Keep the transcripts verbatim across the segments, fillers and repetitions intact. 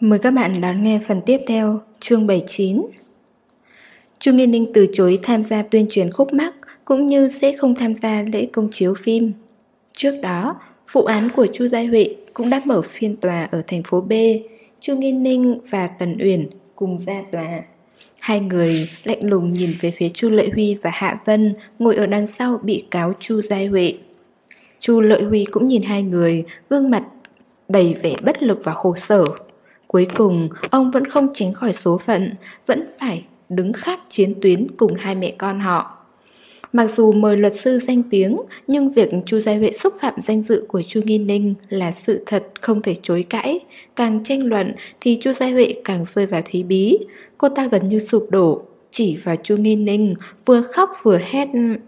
Mời các bạn đón nghe phần tiếp theo, chương bảy mươi chín. Chu Nghi Ninh từ chối tham gia tuyên truyền khúc mắc cũng như sẽ không tham gia lễ công chiếu phim. Trước đó, vụ án của Chu Giai Huệ cũng đã mở phiên tòa ở thành phố B. Chu Nghi Ninh và Tần Uyển cùng ra tòa. Hai người lạnh lùng nhìn về phía Chu Lợi Huy và Hạ Vân ngồi ở đằng sau bị cáo Chu Giai Huệ. Chu Lợi Huy cũng nhìn hai người, gương mặt đầy vẻ bất lực và khổ sở. Cuối cùng, ông vẫn không tránh khỏi số phận, vẫn phải đứng khác chiến tuyến cùng hai mẹ con họ. Mặc dù mời luật sư danh tiếng, nhưng việc Chu Giai Huệ xúc phạm danh dự của Chu Nghi Ninh là sự thật không thể chối cãi. Càng tranh luận thì Chu Giai Huệ càng rơi vào thế bí. Cô ta gần như sụp đổ, chỉ vào Chu Nghi Ninh, vừa khóc vừa hét.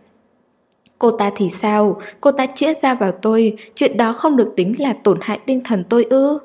Cô ta thì sao? Cô ta chĩa ra vào tôi, chuyện đó không được tính là tổn hại tinh thần tôi ư?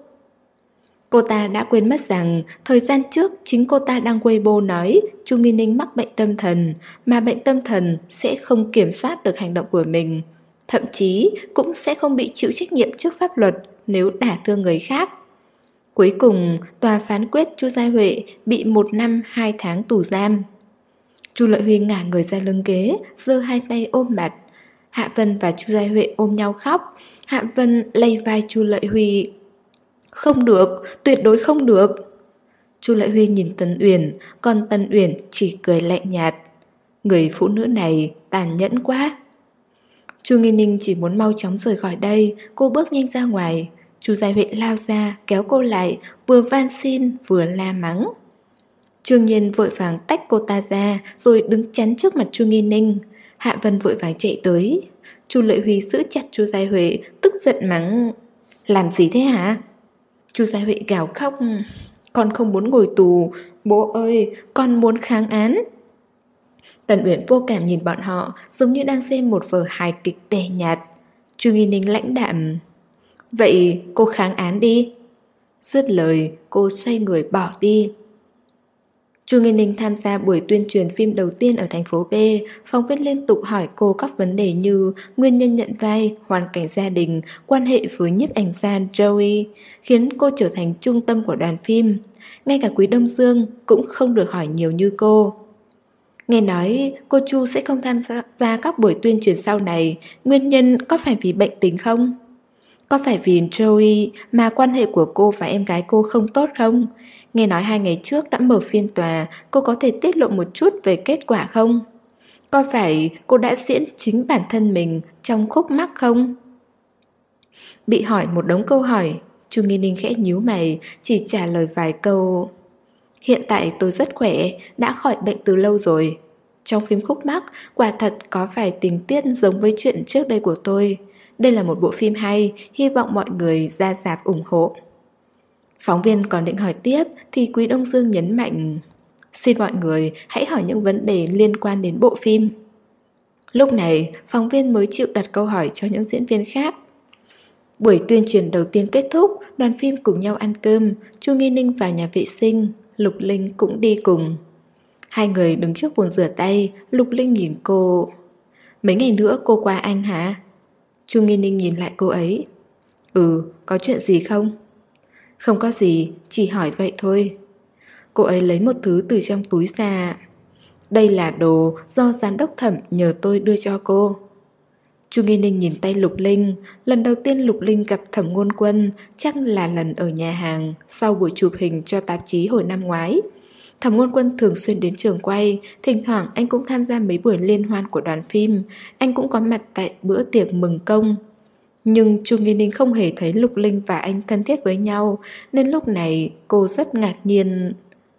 Cô ta đã quên mất rằng thời gian trước chính cô ta đăng Weibo nói Chu Nghi Ninh mắc bệnh tâm thần, mà bệnh tâm thần sẽ không kiểm soát được hành động của mình, thậm chí cũng sẽ không bị chịu trách nhiệm trước pháp luật nếu đả thương người khác. Cuối cùng, tòa phán quyết Chu Giai Huệ bị một năm hai tháng tù giam. Chu Lợi Huy ngả người ra lưng ghế, giơ hai tay ôm mặt. Hạ Vân và Chu Giai Huệ ôm nhau khóc. Hạ Vân lay vai Chu Lợi Huy. Không được, tuyệt đối không được. Chu Lợi Huy nhìn Tần Uyển, còn Tần Uyển chỉ cười lạnh nhạt. Người phụ nữ này tàn nhẫn quá. Chu Nghi Ninh chỉ muốn mau chóng rời khỏi đây. Cô bước nhanh ra ngoài. Chu Giai Huệ lao ra, kéo cô lại, vừa van xin vừa la mắng. Trương Nhiên vội vàng tách cô ta ra, rồi đứng chắn trước mặt Chu Nghi Ninh. Hạ Vân vội vàng chạy tới. Chu Lợi Huy giữ chặt Chu Giai Huệ, tức giận mắng. Làm gì thế hả? Chu Giai Huệ gào khóc. Con không muốn ngồi tù. Bố ơi, con muốn kháng án. Tần Uyển vô cảm nhìn bọn họ, giống như đang xem một vở hài kịch tẻ nhạt. Chu Nghi Ninh lãnh đạm. Vậy cô kháng án đi. Dứt lời, cô xoay người bỏ đi. Chu Nghi Ninh tham gia buổi tuyên truyền phim đầu tiên ở thành phố B. Phóng viên liên tục hỏi cô các vấn đề như nguyên nhân nhận vai, hoàn cảnh gia đình, quan hệ với nhiếp ảnh gia Joey, khiến cô trở thành trung tâm của đoàn phim. Ngay cả Quý Đông Dương cũng không được hỏi nhiều như cô. Nghe nói cô Chu sẽ không tham gia các buổi tuyên truyền sau này. Nguyên nhân có phải vì bệnh tình không? Có phải vì Joey mà quan hệ của cô và em gái cô không tốt không? Nghe nói hai ngày trước đã mở phiên tòa, cô có thể tiết lộ một chút về kết quả không? Có phải cô đã diễn chính bản thân mình trong khúc mắc không? Bị hỏi một đống câu hỏi, Chu Nghi Ninh khẽ nhíu mày, chỉ trả lời vài câu. Hiện tại tôi rất khỏe, đã khỏi bệnh từ lâu rồi. Trong phim khúc mắc, quả thật có vài tình tiết giống với chuyện trước đây của tôi. Đây là một bộ phim hay, hy vọng mọi người ra rạp ủng hộ. Phóng viên còn định hỏi tiếp thì Quý Đông Dương nhấn mạnh. Xin mọi người hãy hỏi những vấn đề liên quan đến bộ phim. Lúc này, phóng viên mới chịu đặt câu hỏi cho những diễn viên khác. Buổi tuyên truyền đầu tiên kết thúc, đoàn phim cùng nhau ăn cơm. Chu Nghi Ninh vào nhà vệ sinh, Lục Linh cũng đi cùng. Hai người đứng trước bồn rửa tay, Lục Linh nhìn cô. Mấy ngày nữa cô qua Anh hả? Chu Nghi Ninh nhìn lại cô ấy. Ừ, có chuyện gì không? Không có gì, chỉ hỏi vậy thôi. Cô ấy lấy một thứ từ trong túi ra. Đây là đồ do giám đốc Thẩm nhờ tôi đưa cho cô. Chu Nghi Ninh nhìn tay Lục Linh. Lần đầu tiên Lục Linh gặp Thẩm Ngôn Quân chắc là lần ở nhà hàng sau buổi chụp hình cho tạp chí hồi năm ngoái. Thẩm Ngôn Quân thường xuyên đến trường quay, thỉnh thoảng anh cũng tham gia mấy buổi liên hoan của đoàn phim. Anh cũng có mặt tại bữa tiệc mừng công. Nhưng Chu Nghi Ninh không hề thấy Lục Linh và anh thân thiết với nhau, nên lúc này cô rất ngạc nhiên.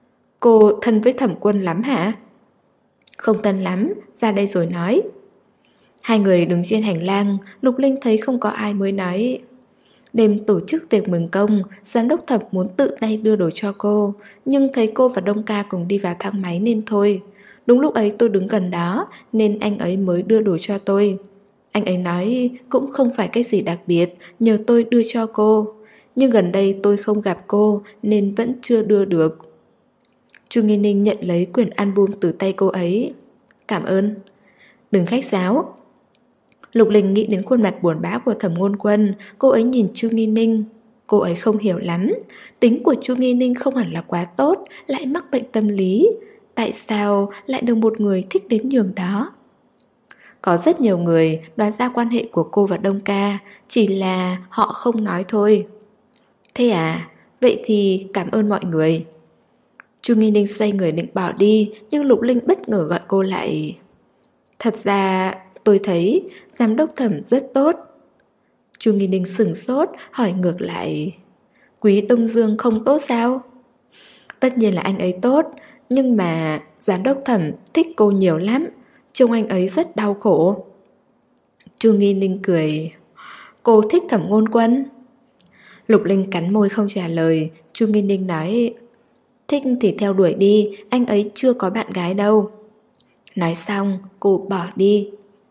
Cô thân với Thẩm Quân lắm hả? Không thân lắm, ra đây rồi nói. Hai người đứng trên hành lang, Lục Linh thấy không có ai mới nói. Đêm tổ chức tiệc mừng công, giám đốc Thẩm muốn tự tay đưa đồ cho cô, nhưng thấy cô và Đông Ca cùng đi vào thang máy nên thôi. Đúng lúc ấy tôi đứng gần đó, nên anh ấy mới đưa đồ cho tôi. Anh ấy nói cũng không phải cái gì đặc biệt, nhờ tôi đưa cho cô. Nhưng gần đây tôi không gặp cô nên vẫn chưa đưa được. Chu Nghi Ninh nhận lấy quyển album từ tay cô ấy. Cảm ơn. Đừng khách sáo. Lục Linh nghĩ đến khuôn mặt buồn bã của Thẩm Ngôn Quân. Cô ấy nhìn Chu Nghi Ninh. Cô ấy không hiểu lắm. Tính của Chu Nghi Ninh không hẳn là quá tốt, lại mắc bệnh tâm lý. Tại sao lại được một người thích đến nhường đó? Có rất nhiều người đoán ra quan hệ của cô và Đông Ca, chỉ là họ không nói thôi. Thế à, vậy thì cảm ơn mọi người. Chu Nghi Ninh xoay người định bỏ đi, nhưng Lục Linh bất ngờ gọi cô lại. Thật ra tôi thấy giám đốc Thẩm rất tốt. Chu Nghi Ninh sửng sốt, hỏi ngược lại. Quý Đông Dương không tốt sao? Tất nhiên là anh ấy tốt, nhưng mà giám đốc Thẩm thích cô nhiều lắm. Trông anh ấy rất đau khổ. Chu Nghi Ninh cười. Cô thích Thẩm Ngôn Quân? Lục Linh cắn môi không trả lời. Chu Nghi Ninh nói. Thích thì theo đuổi đi, anh ấy chưa có bạn gái đâu. Nói xong, cô bỏ đi.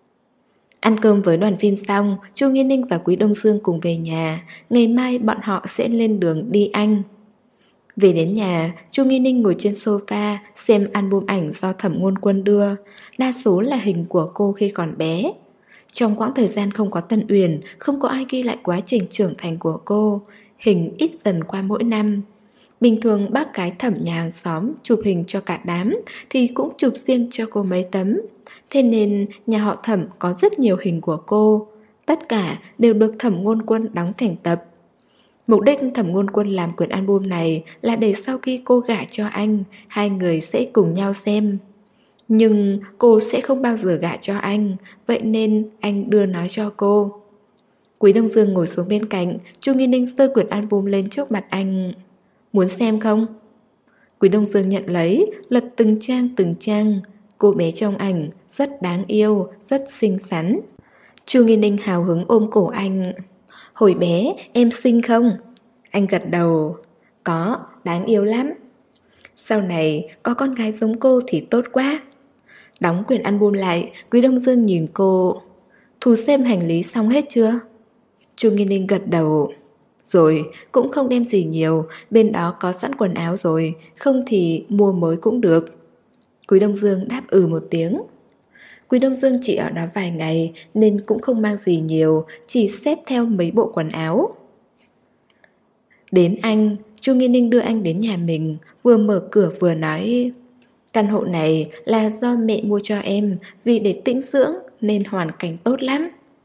Ăn cơm với đoàn phim xong, Chu Nghi Ninh và Quý Đông Dương cùng về nhà. Ngày mai bọn họ sẽ lên đường đi Anh. Về đến nhà, Chu Nghi Ninh ngồi trên sofa xem album ảnh do Thẩm Ngôn Quân đưa. Đa số là hình của cô khi còn bé. Trong quãng thời gian không có Tân Uyển, không có ai ghi lại quá trình trưởng thành của cô. Hình ít dần qua mỗi năm. Bình thường bác gái Thẩm nhà hàng xóm chụp hình cho cả đám thì cũng chụp riêng cho cô mấy tấm. Thế nên nhà họ Thẩm có rất nhiều hình của cô. Tất cả đều được Thẩm Ngôn Quân đóng thành tập. Mục đích Thẩm Ngôn Quân làm quyển album này là để sau khi cô gả cho anh, hai người sẽ cùng nhau xem. Nhưng cô sẽ không bao giờ gả cho anh, vậy nên anh đưa nó cho cô. Quý Đông Dương ngồi xuống bên cạnh, Chu Nghi Ninh giơ quyển album lên trước mặt anh. Muốn xem không? Quý Đông Dương nhận lấy, lật từng trang từng trang. Cô bé trong ảnh rất đáng yêu, rất xinh xắn. Chu Nghi Ninh hào hứng ôm cổ anh. Hồi bé em xinh không? Anh gật đầu. Có, đáng yêu lắm. Sau này có con gái giống cô thì tốt quá. Đóng quyển album lại, Quý Đông Dương nhìn cô. Thu xếp hành lý xong hết chưa? Chu Nghi Ninh gật đầu. Rồi, cũng không đem gì nhiều, bên đó có sẵn quần áo rồi, không thì mua mới cũng được. Quý Đông Dương đáp ừ một tiếng. Quý Đông Dương chỉ ở đó vài ngày nên cũng không mang gì nhiều, chỉ xếp theo mấy bộ quần áo. Đến Anh, Chu Nghi Ninh đưa anh đến nhà mình, vừa mở cửa vừa nói. Căn hộ này là do mẹ mua cho em, vì để tĩnh dưỡng nên hoàn cảnh tốt lắm.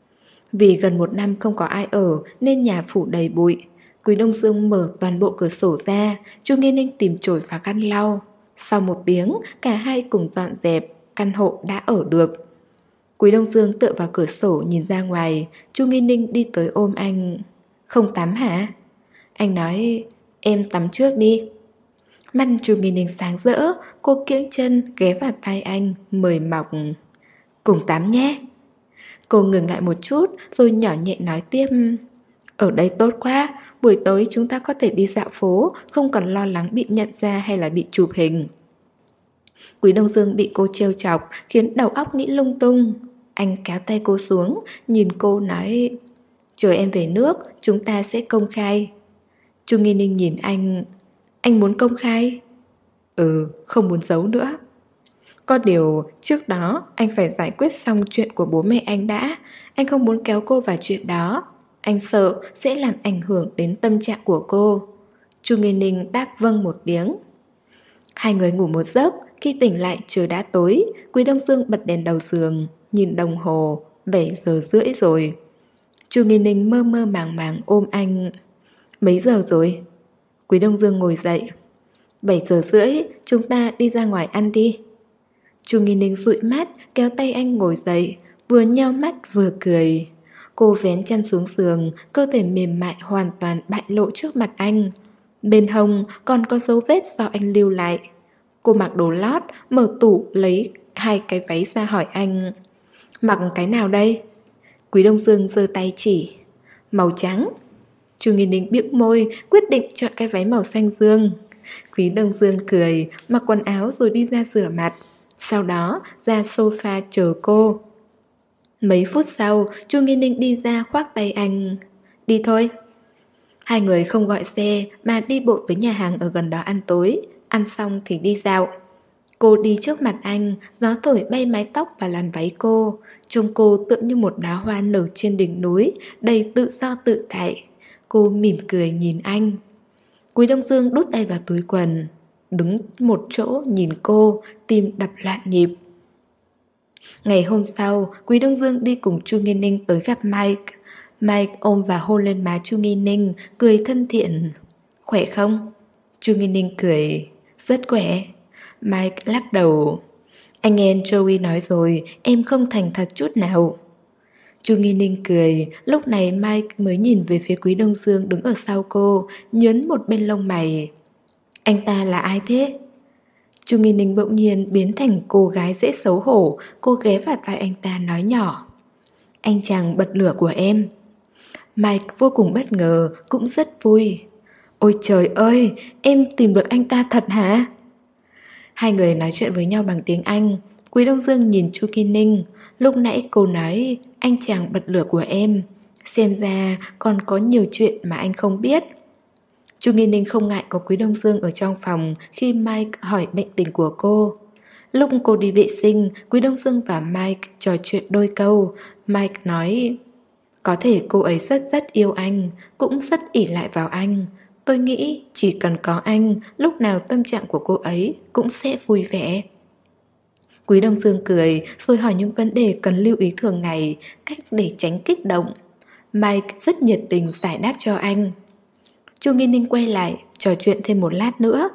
Vì gần một năm không có ai ở nên nhà phủ đầy bụi. Quý Đông Dương mở toàn bộ cửa sổ ra, Chu Nghi Ninh tìm chổi và khăn lau. Sau một tiếng, cả hai cùng dọn dẹp, căn hộ đã ở được. Quý Đông Dương tựa vào cửa sổ nhìn ra ngoài, Chu Nghi Ninh đi tới ôm anh. Không tắm hả? Anh nói, em tắm trước đi. Mắt Chu Nghi Ninh sáng rỡ, cô kiễng chân ghé vào tai anh, mời mọc. Cùng tắm nhé. Cô ngừng lại một chút rồi nhỏ nhẹ nói tiếp. Ở đây tốt quá, buổi tối chúng ta có thể đi dạo phố, không cần lo lắng bị nhận ra hay là bị chụp hình. Quý Đông Dương bị cô trêu chọc khiến đầu óc nghĩ lung tung. Anh kéo tay cô xuống, nhìn cô nói. Chờ em về nước, chúng ta sẽ công khai. Chu Nghi Ninh nhìn anh. Anh muốn công khai? Ừ, không muốn giấu nữa. Có điều, trước đó anh phải giải quyết xong chuyện của bố mẹ anh đã. Anh không muốn kéo cô vào chuyện đó. Anh sợ sẽ làm ảnh hưởng đến tâm trạng của cô. Chu Nghi Ninh đáp vâng một tiếng. Hai người ngủ một giấc. Khi tỉnh lại trời đã tối. Quý Đông Dương bật đèn đầu giường, nhìn đồng hồ, bảy giờ rưỡi rồi. Chu Nghi Ninh mơ mơ màng màng ôm anh. Mấy giờ rồi? Quý Đông Dương ngồi dậy. Bảy giờ rưỡi, chúng ta đi ra ngoài ăn đi. Chu Nghi Ninh dụi mắt, kéo tay anh ngồi dậy, vừa nheo mắt vừa cười. Cô vén chăn xuống giường, cơ thể mềm mại hoàn toàn bại lộ trước mặt anh. Bên hông còn có dấu vết do anh lưu lại. Cô mặc đồ lót, mở tủ lấy hai cái váy ra hỏi anh. Mặc cái nào đây? Quý Đông Dương giơ tay chỉ. Màu trắng. Chu Nghi Ninh bĩu môi, quyết định chọn cái váy màu xanh dương. Quý Đông Dương cười, mặc quần áo rồi đi ra rửa mặt. Sau đó ra sofa chờ cô. Mấy phút sau, Chu Nghi Ninh đi ra khoác tay anh. Đi thôi. Hai người không gọi xe mà đi bộ tới nhà hàng ở gần đó ăn tối. Ăn xong thì đi dạo. Cô đi trước mặt anh, gió thổi bay mái tóc và làn váy cô. Trông cô tựa như một đóa hoa nở trên đỉnh núi, đầy tự do tự tại. Cô mỉm cười nhìn anh. Quý Đông Dương đút tay vào túi quần, đứng một chỗ nhìn cô, tim đập loạn nhịp. Ngày hôm sau, Quý Đông Dương đi cùng Chu Nghi Ninh tới gặp Mike. Mike ôm và hôn lên má Chu Nghi Ninh, cười thân thiện. Khỏe không? Chu Nghi Ninh cười. Rất khỏe. Mike lắc đầu. Anh nghe Joey nói rồi, em không thành thật chút nào. Chu Nghi Ninh cười. Lúc này Mike mới nhìn về phía Quý Đông Dương đứng ở sau cô, nhớn một bên lông mày. Anh ta là ai thế? Chu Nghi Ninh bỗng nhiên biến thành cô gái dễ xấu hổ. Cô ghé vào tai anh ta nói nhỏ. Anh chàng bật lửa của em. Mike vô cùng bất ngờ, cũng rất vui. Ôi trời ơi, em tìm được anh ta thật hả? Hai người nói chuyện với nhau bằng tiếng Anh. Quý Đông Dương nhìn Chu Nghi Ninh. Lúc nãy cô nói anh chàng bật lửa của em. Xem ra còn có nhiều chuyện mà anh không biết. Chu Nghi Ninh không ngại có Quý Đông Dương ở trong phòng khi Mike hỏi bệnh tình của cô. Lúc cô đi vệ sinh, Quý Đông Dương và Mike trò chuyện đôi câu. Mike nói, có thể cô ấy rất rất yêu anh, cũng rất ỷ lại vào anh. Tôi nghĩ chỉ cần có anh, lúc nào tâm trạng của cô ấy cũng sẽ vui vẻ. Quý Đông Dương cười rồi hỏi những vấn đề cần lưu ý thường ngày, cách để tránh kích động. Mike rất nhiệt tình giải đáp cho anh. Chu Nghi Ninh quay lại, trò chuyện thêm một lát nữa.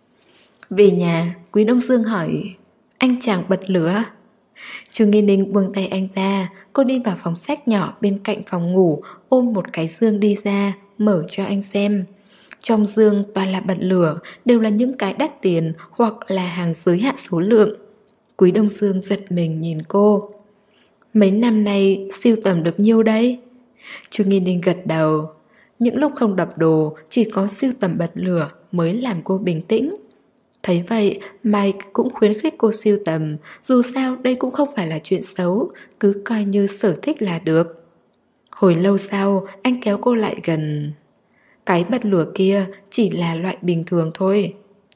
Về nhà, Quý Đông Dương hỏi, anh chàng bật lửa. Chu Nghi Ninh buông tay anh ra. Cô đi vào phòng sách nhỏ bên cạnh phòng ngủ, ôm một cái dương đi ra, mở cho anh xem. Trong dương toàn là bật lửa, đều là những cái đắt tiền hoặc là hàng giới hạn số lượng. Quý Đông Dương giật mình nhìn cô. Mấy năm nay sưu tầm được nhiêu đấy? Chu Nghi Ninh gật đầu. Những lúc không đập đồ, chỉ có sưu tầm bật lửa mới làm cô bình tĩnh. Thấy vậy, Mike cũng khuyến khích cô sưu tầm. Dù sao đây cũng không phải là chuyện xấu, cứ coi như sở thích là được. Hồi lâu sau, anh kéo cô lại gần. Cái bật lửa kia chỉ là loại bình thường thôi.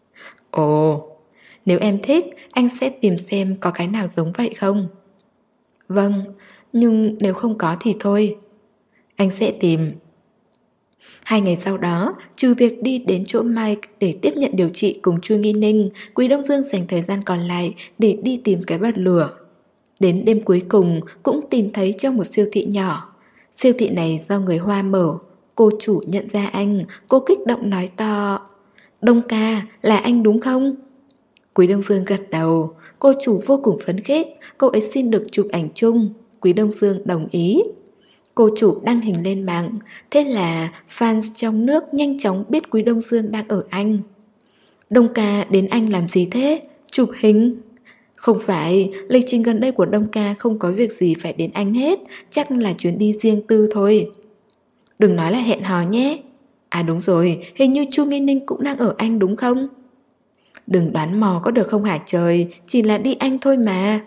Ồ, nếu em thích, anh sẽ tìm xem có cái nào giống vậy không? Vâng, nhưng nếu không có thì thôi. Anh sẽ tìm. Hai ngày sau đó, trừ việc đi đến chỗ Mike để tiếp nhận điều trị cùng Chu Nghi Ninh, Quý Đông Dương dành thời gian còn lại để đi tìm cái bật lửa. Đến đêm cuối cùng cũng tìm thấy trong một siêu thị nhỏ. Siêu thị này do người Hoa mở. Cô chủ nhận ra anh, cô kích động nói to. Đông ca, là anh đúng không? Quý Đông Dương gật đầu. Cô chủ vô cùng phấn khích. Cô ấy xin được chụp ảnh chung. Quý Đông Dương đồng ý. Cô chủ đăng hình lên mạng. Thế là fans trong nước nhanh chóng biết Quý Đông Dương đang ở Anh. Đông ca đến Anh làm gì thế? Chụp hình? Không phải, lịch trình gần đây của Đông ca không có việc gì phải đến Anh hết. Chắc là chuyến đi riêng tư thôi. Đừng nói là hẹn hò nhé. À đúng rồi, hình như Chu Nghi Ninh cũng đang ở Anh đúng không? Đừng đoán mò có được không hả trời, chỉ là đi Anh thôi mà.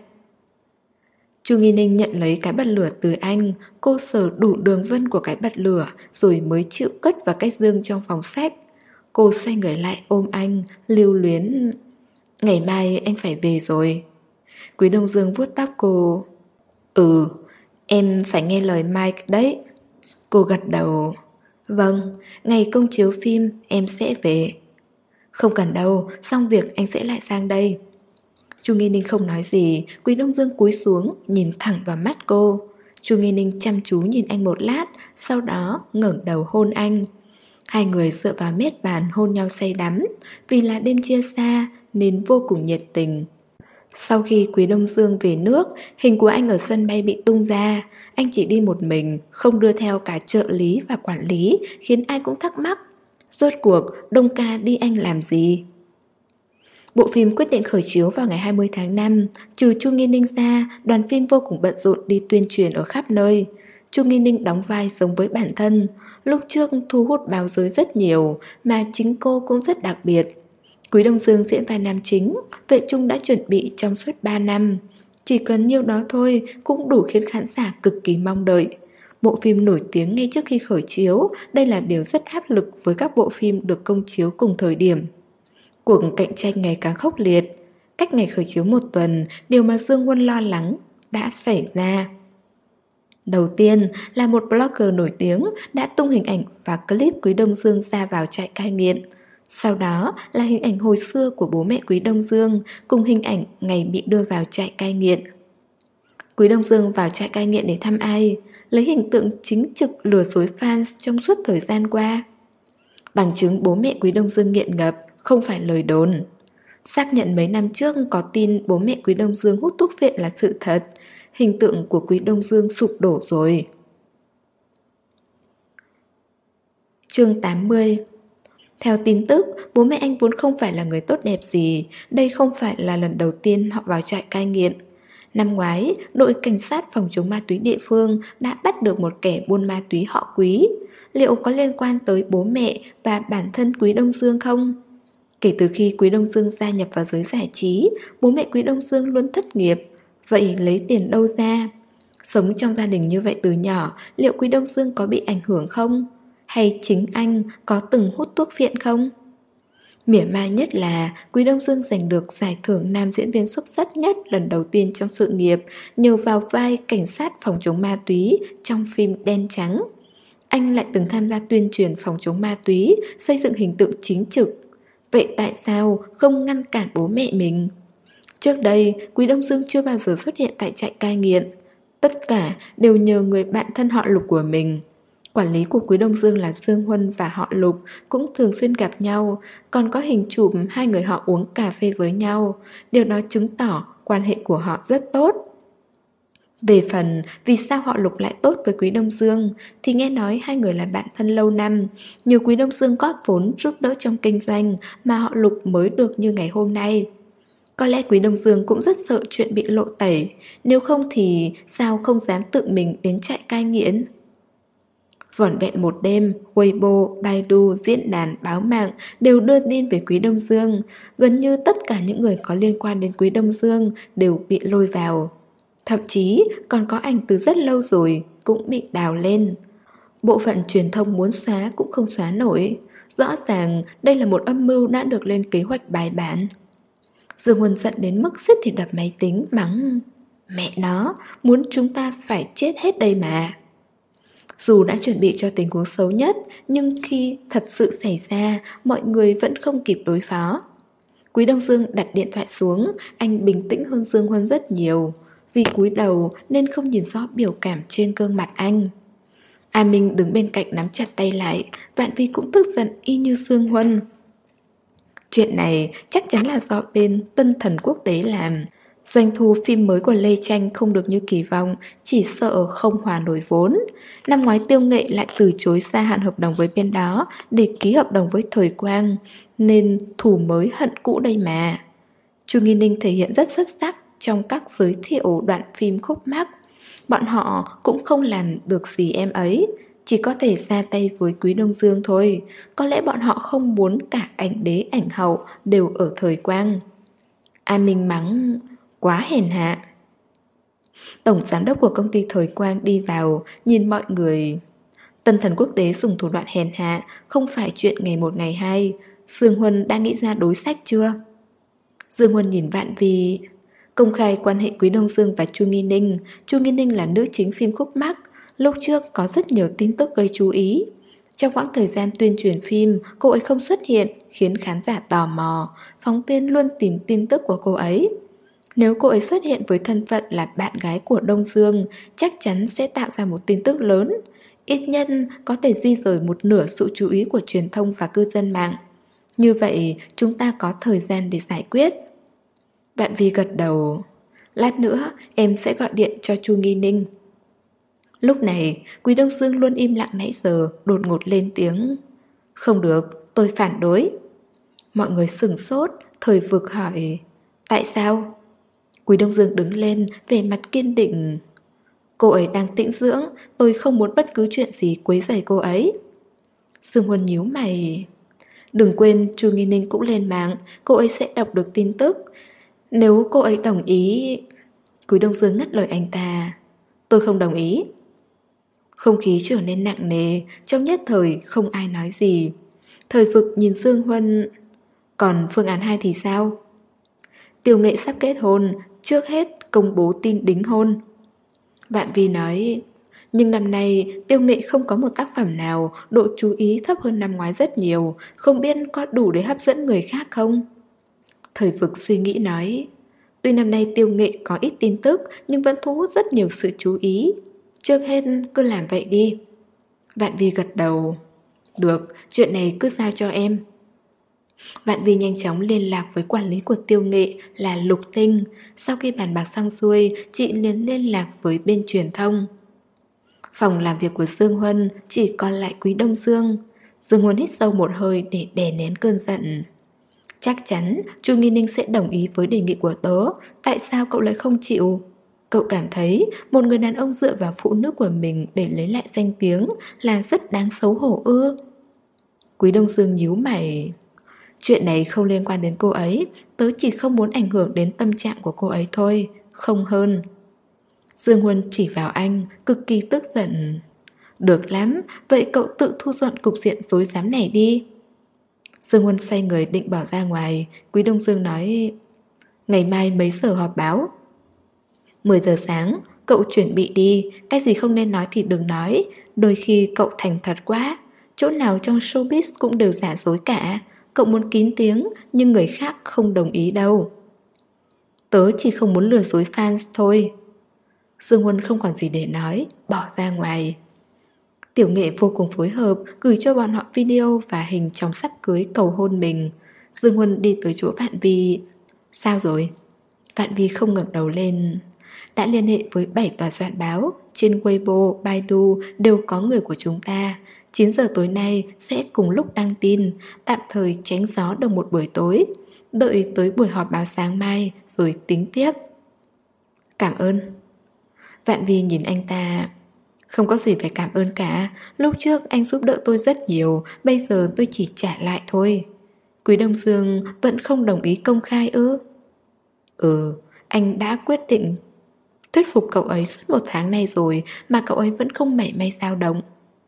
Chu Nghi Ninh nhận lấy cái bật lửa từ anh. Cô sờ đủ đường vân của cái bật lửa rồi mới chịu cất vào cái dương trong phòng sách. Cô xoay người lại ôm anh, lưu luyến. Ngày mai anh phải về rồi. Quý Đông Dương vuốt tóc cô. Ừ, em phải nghe lời Mike đấy. Cô gật đầu. Vâng, ngày công chiếu phim em sẽ về. Không cần đâu, xong việc anh sẽ lại sang đây. Chu Nghi Ninh không nói gì. Quý Đông Dương cúi xuống, nhìn thẳng vào mắt cô. Chu Nghi Ninh chăm chú nhìn anh một lát, sau đó ngẩng đầu hôn anh. Hai người dựa vào mép bàn hôn nhau say đắm. Vì là đêm chia xa nên vô cùng nhiệt tình. Sau khi Quý Đông Dương về nước, hình của anh ở sân bay bị tung ra. Anh chỉ đi một mình, không đưa theo cả trợ lý và quản lý, khiến ai cũng thắc mắc. Rốt cuộc Đông ca đi Anh làm gì? Bộ phim quyết định khởi chiếu vào ngày hai mươi tháng năm. Trừ Chu Nghi Ninh ra, đoàn phim vô cùng bận rộn đi tuyên truyền ở khắp nơi. Chu Nghi Ninh đóng vai giống với bản thân. Lúc trước thu hút báo giới rất nhiều, mà chính cô cũng rất đặc biệt. Quý Đông Dương diễn vai nam chính, Vệ Trung đã chuẩn bị trong suốt ba năm. Chỉ cần nhiêu đó thôi cũng đủ khiến khán giả cực kỳ mong đợi. Bộ phim nổi tiếng ngay trước khi khởi chiếu, đây là điều rất áp lực với các bộ phim được công chiếu cùng thời điểm. Cuộc cạnh tranh ngày càng khốc liệt. Cách ngày khởi chiếu một tuần, điều mà Dương Quân lo lắng đã xảy ra. Đầu tiên là một blogger nổi tiếng đã tung hình ảnh và clip Quý Đông Dương ra vào trại cai nghiện. Sau đó là hình ảnh hồi xưa của bố mẹ Quý Đông Dương cùng hình ảnh ngày bị đưa vào trại cai nghiện. Quý Đông Dương vào trại cai nghiện để thăm ai, lấy hình tượng chính trực lừa dối fans trong suốt thời gian qua. Bằng chứng bố mẹ Quý Đông Dương nghiện ngập, không phải lời đồn. Xác nhận mấy năm trước có tin bố mẹ Quý Đông Dương hút thuốc viện là sự thật, hình tượng của Quý Đông Dương sụp đổ rồi. Chương tám mươi. Theo tin tức, bố mẹ anh vốn không phải là người tốt đẹp gì, đây không phải là lần đầu tiên họ vào trại cai nghiện. Năm ngoái, đội cảnh sát phòng chống ma túy địa phương đã bắt được một kẻ buôn ma túy họ Quý. Liệu có liên quan tới bố mẹ và bản thân Quý Đông Dương không? Kể từ khi Quý Đông Dương gia nhập vào giới giải trí, bố mẹ Quý Đông Dương luôn thất nghiệp. Vậy lấy tiền đâu ra? Sống trong gia đình như vậy từ nhỏ, liệu Quý Đông Dương có bị ảnh hưởng không? Hay chính anh có từng hút thuốc viện không? Mỉa mai nhất là Quý Đông Dương giành được giải thưởng nam diễn viên xuất sắc nhất lần đầu tiên trong sự nghiệp nhờ vào vai cảnh sát phòng chống ma túy trong phim Đen Trắng. Anh lại từng tham gia tuyên truyền phòng chống ma túy, xây dựng hình tượng chính trực. Vậy tại sao không ngăn cản bố mẹ mình? Trước đây, Quý Đông Dương chưa bao giờ xuất hiện tại trại cai nghiện. Tất cả đều nhờ người bạn thân họ Lục của mình. Quản lý của Quý Đông Dương là Dương Huân và họ Lục cũng thường xuyên gặp nhau, còn có hình chụp hai người họ uống cà phê với nhau. Điều đó chứng tỏ quan hệ của họ rất tốt. Về phần vì sao họ Lục lại tốt với Quý Đông Dương thì nghe nói hai người là bạn thân lâu năm. Nhờ Quý Đông Dương góp vốn giúp đỡ trong kinh doanh mà họ Lục mới được như ngày hôm nay. Có lẽ Quý Đông Dương cũng rất sợ chuyện bị lộ tẩy, nếu không thì sao không dám tự mình đến trại cai nghiện. Vỏn vẹn một đêm, Weibo, Baidu, diễn đàn, báo mạng đều đưa tin về Quý Đông Dương. Gần như tất cả những người có liên quan đến Quý Đông Dương đều bị lôi vào. Thậm chí còn có ảnh từ rất lâu rồi cũng bị đào lên. Bộ phận truyền thông muốn xóa cũng không xóa nổi. Rõ ràng đây là một âm mưu đã được lên kế hoạch bài bản. Dương Huân giận đến mức suýt thì đập máy tính, mắng: mẹ nó, muốn chúng ta phải chết hết đây mà. Dù đã chuẩn bị cho tình huống xấu nhất, nhưng khi thật sự xảy ra, mọi người vẫn không kịp đối phó. Quý Đông Dương đặt điện thoại xuống, anh bình tĩnh hơn Dương Huân rất nhiều. Vì cúi đầu nên không nhìn rõ biểu cảm trên gương mặt anh. A Minh đứng bên cạnh nắm chặt tay lại, Vạn Vi cũng tức giận y như Dương Huân. Chuyện này chắc chắn là do bên Tân Thần Quốc tế làm. Doanh thu phim mới của Lê Tranh không được như kỳ vọng, chỉ sợ không hòa nổi vốn. Năm ngoái Tiêu Nghệ lại từ chối gia hạn hợp đồng với bên đó để ký hợp đồng với Thời Quang, nên thù mới hận cũ đây mà. Chu Nghi Ninh thể hiện rất xuất sắc trong các giới thiệu đoạn phim khúc mắc. Bọn họ cũng không làm được gì em ấy, chỉ có thể ra tay với Quý Đông Dương thôi. Có lẽ bọn họ không muốn cả ảnh đế ảnh hậu đều ở Thời Quang. A Minh mắng: quá hèn hạ. Tổng giám đốc của công ty Thời Quang đi vào, nhìn mọi người. Tân Thần Quốc tế dùng thủ đoạn hèn hạ không phải chuyện ngày một ngày hai. Dương Huân đã nghĩ ra đối sách chưa? Dương Huân nhìn Vạn Vi. Công khai quan hệ Quý Đông Dương và Chu Nghi Ninh. Chu Nghi Ninh là nữ chính phim khúc mắc. Lúc trước có rất nhiều tin tức gây chú ý. Trong quãng thời gian tuyên truyền phim, cô ấy không xuất hiện, khiến khán giả tò mò. Phóng viên luôn tìm tin tức của cô ấy. Nếu cô ấy xuất hiện với thân phận là bạn gái của Đông Dương, chắc chắn sẽ tạo ra một tin tức lớn. Ít nhất có thể di rời một nửa sự chú ý của truyền thông và cư dân mạng. Như vậy chúng ta có thời gian để giải quyết. Vạn Vi gật đầu. Lát nữa em sẽ gọi điện cho Chu Nghi Ninh. Lúc này Quý Đông Dương luôn im lặng nãy giờ đột ngột lên tiếng: không được, tôi phản đối. Mọi người sửng sốt. Thời Vực hỏi: tại sao? Quý Đông Dương đứng lên, vẻ mặt kiên định: cô ấy đang tĩnh dưỡng, tôi không muốn bất cứ chuyện gì quấy rầy cô ấy. Dương Huân nhíu mày. Đừng quên Chu Nghi Ninh cũng lên mạng, cô ấy sẽ đọc được tin tức. Nếu cô ấy đồng ý... Quý Đông Dương ngắt lời anh ta: tôi không đồng ý. Không khí trở nên nặng nề, trong nhất thời không ai nói gì. Thời Vực nhìn Dương Huân: còn phương án hai thì sao? Tiêu Nghệ sắp kết hôn, trước hết công bố tin đính hôn. Vạn Vi nói: Nhưng năm nay Tiêu Nghệ không có một tác phẩm nào độ chú ý thấp hơn năm ngoái rất nhiều. Không biết có đủ để hấp dẫn người khác không? Thời Vực suy nghĩ nói, tuy năm nay Tiêu Nghệ có ít tin tức nhưng vẫn thu hút rất nhiều sự chú ý. Trước hết cứ làm vậy đi. Vạn Vi gật đầu. Được, chuyện này cứ giao cho em. Vạn Vi nhanh chóng liên lạc với quản lý của Tiêu Nghệ là Lục Tinh. Sau khi bàn bạc xong xuôi, chị liền liên lạc với bên truyền thông. Phòng làm việc của Dương Huân chỉ còn lại Quý Đông Dương. Dương Huân hít sâu một hơi để đè nén cơn giận. Chắc chắn Chu Nghi Ninh sẽ đồng ý với đề nghị của tớ. Tại sao cậu lại không chịu? Cậu cảm thấy một người đàn ông dựa vào phụ nữ của mình để lấy lại danh tiếng là rất đáng xấu hổ ư? Quý Đông Dương nhíu mày. Chuyện này không liên quan đến cô ấy. Tớ chỉ không muốn ảnh hưởng đến tâm trạng của cô ấy thôi, không hơn. Dương Huân chỉ vào anh, cực kỳ tức giận. Được lắm, vậy cậu tự thu dọn cục diện rối rắm này đi. Dương Huân xoay người định bỏ ra ngoài. Quý Đông Dương nói, ngày mai mấy giờ họp báo? mười giờ sáng, cậu chuẩn bị đi. Cái gì không nên nói thì đừng nói. Đôi khi cậu thành thật quá. Chỗ nào trong showbiz cũng đều giả dối cả. Cậu muốn kín tiếng, nhưng người khác không đồng ý đâu. Tớ chỉ không muốn lừa dối fans thôi. Dương Huân không còn gì để nói, bỏ ra ngoài. Tiểu Nghệ vô cùng phối hợp, gửi cho bọn họ video và hình trong sắp cưới cầu hôn mình. Dương Huân đi tới chỗ Vạn Vi. Sao rồi? Vạn Vi không ngẩng đầu lên. Đã liên hệ với bảy tòa soạn báo. Trên Weibo, Baidu đều có người của chúng ta. chín giờ tối nay sẽ cùng lúc đăng tin. Tạm thời tránh gió đồng một buổi tối. Đợi tới buổi họp báo sáng mai rồi tính tiếp. Cảm ơn. Vạn Vi nhìn anh ta. Không có gì phải cảm ơn cả. Lúc trước anh giúp đỡ tôi rất nhiều. Bây giờ tôi chỉ trả lại thôi. Quý Đông Dương vẫn không đồng ý công khai ư? Ừ, anh đã quyết định thuyết phục cậu ấy suốt một tháng nay rồi mà cậu ấy vẫn không mảy may dao động.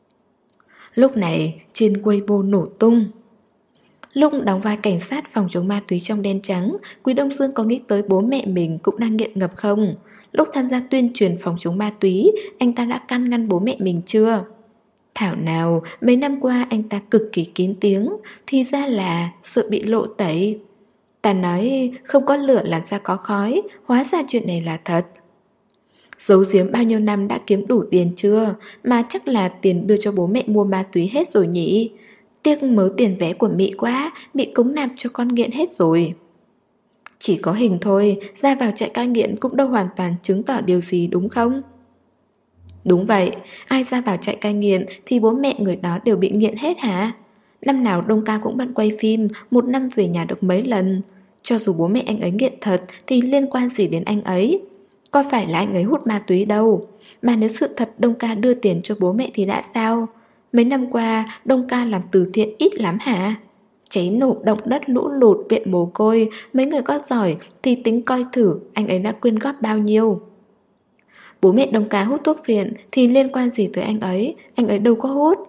Lúc này trên Weibo nổ tung. Lúc đóng vai cảnh sát phòng chống ma túy trong Đen Trắng, Quý Đông Dương có nghĩ tới bố mẹ mình cũng đang nghiện ngập không? Lúc tham gia tuyên truyền phòng chống ma túy, anh ta đã can ngăn bố mẹ mình chưa? Thảo nào, mấy năm qua anh ta cực kỳ kín tiếng, thì ra là sợ bị lộ tẩy. Ta nói không có lửa làm sao có khói, hóa ra chuyện này là thật. Giấu giếm bao nhiêu năm đã kiếm đủ tiền chưa? Mà chắc là tiền đưa cho bố mẹ mua ma túy hết rồi nhỉ? Tiếc mớ tiền vé của Mỹ quá, bị cống nạp cho con nghiện hết rồi. Chỉ có hình thôi, ra vào trại cai nghiện cũng đâu hoàn toàn chứng tỏ điều gì đúng không? Đúng vậy, ai ra vào trại cai nghiện thì bố mẹ người đó đều bị nghiện hết hả? Năm nào Đông Ca cũng bận quay phim, một năm về nhà được mấy lần. Cho dù bố mẹ anh ấy nghiện thật thì liên quan gì đến anh ấy? Có phải là anh ấy hút ma túy đâu. Mà nếu sự thật Đông Ca đưa tiền cho bố mẹ thì đã sao? Mấy năm qua Đông Ca làm từ thiện ít lắm hả? Cháy nổ, động đất, lũ lụt, viện mồ côi, mấy người có giỏi thì tính coi thử anh ấy đã quyên góp bao nhiêu. Bố mẹ Đông Ca hút thuốc phiện thì liên quan gì tới anh ấy? Anh ấy đâu có hút.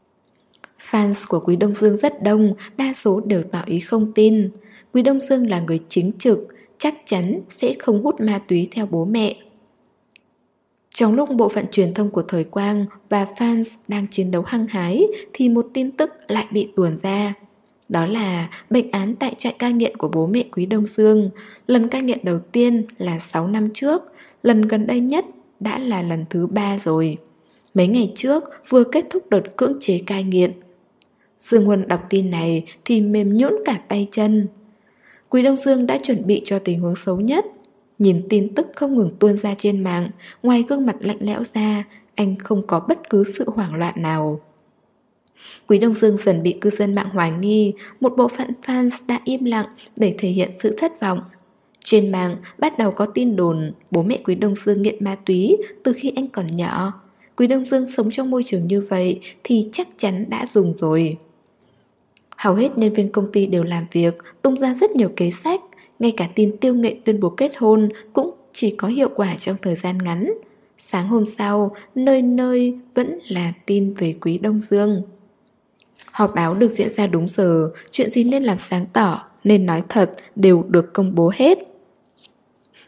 Fans của Quý Đông Dương rất đông, đa số đều tỏ ý không tin. Quý Đông Dương là người chính trực, chắc chắn sẽ không hút ma túy theo bố mẹ. Trong lúc bộ phận truyền thông của Thời Quang và fans đang chiến đấu hăng hái thì một tin tức lại bị tuồn ra. Đó là bệnh án tại trại cai nghiện của bố mẹ Quý Đông Dương. Lần cai nghiện đầu tiên là sáu năm trước, lần gần đây nhất đã là lần thứ ba rồi. Mấy ngày trước vừa kết thúc đợt cưỡng chế cai nghiện. Dương Huân đọc tin này thì mềm nhũn cả tay chân. Quý Đông Dương đã chuẩn bị cho tình huống xấu nhất. Nhìn tin tức không ngừng tuôn ra trên mạng, ngoài gương mặt lạnh lẽo ra, anh không có bất cứ sự hoảng loạn nào. Quý Đông Dương dần bị cư dân mạng hoài nghi, một bộ phận fans đã im lặng để thể hiện sự thất vọng. Trên mạng bắt đầu có tin đồn bố mẹ Quý Đông Dương nghiện ma túy từ khi anh còn nhỏ. Quý Đông Dương sống trong môi trường như vậy thì chắc chắn đã dùng rồi. Hầu hết nhân viên công ty đều làm việc, tung ra rất nhiều kế sách. Ngay cả tin Tiêu Nghệ tuyên bố kết hôn cũng chỉ có hiệu quả trong thời gian ngắn. Sáng hôm sau, nơi nơi vẫn là tin về Quý Đông Dương. Họp báo được diễn ra đúng giờ, chuyện gì nên làm sáng tỏ, nên nói thật đều được công bố hết.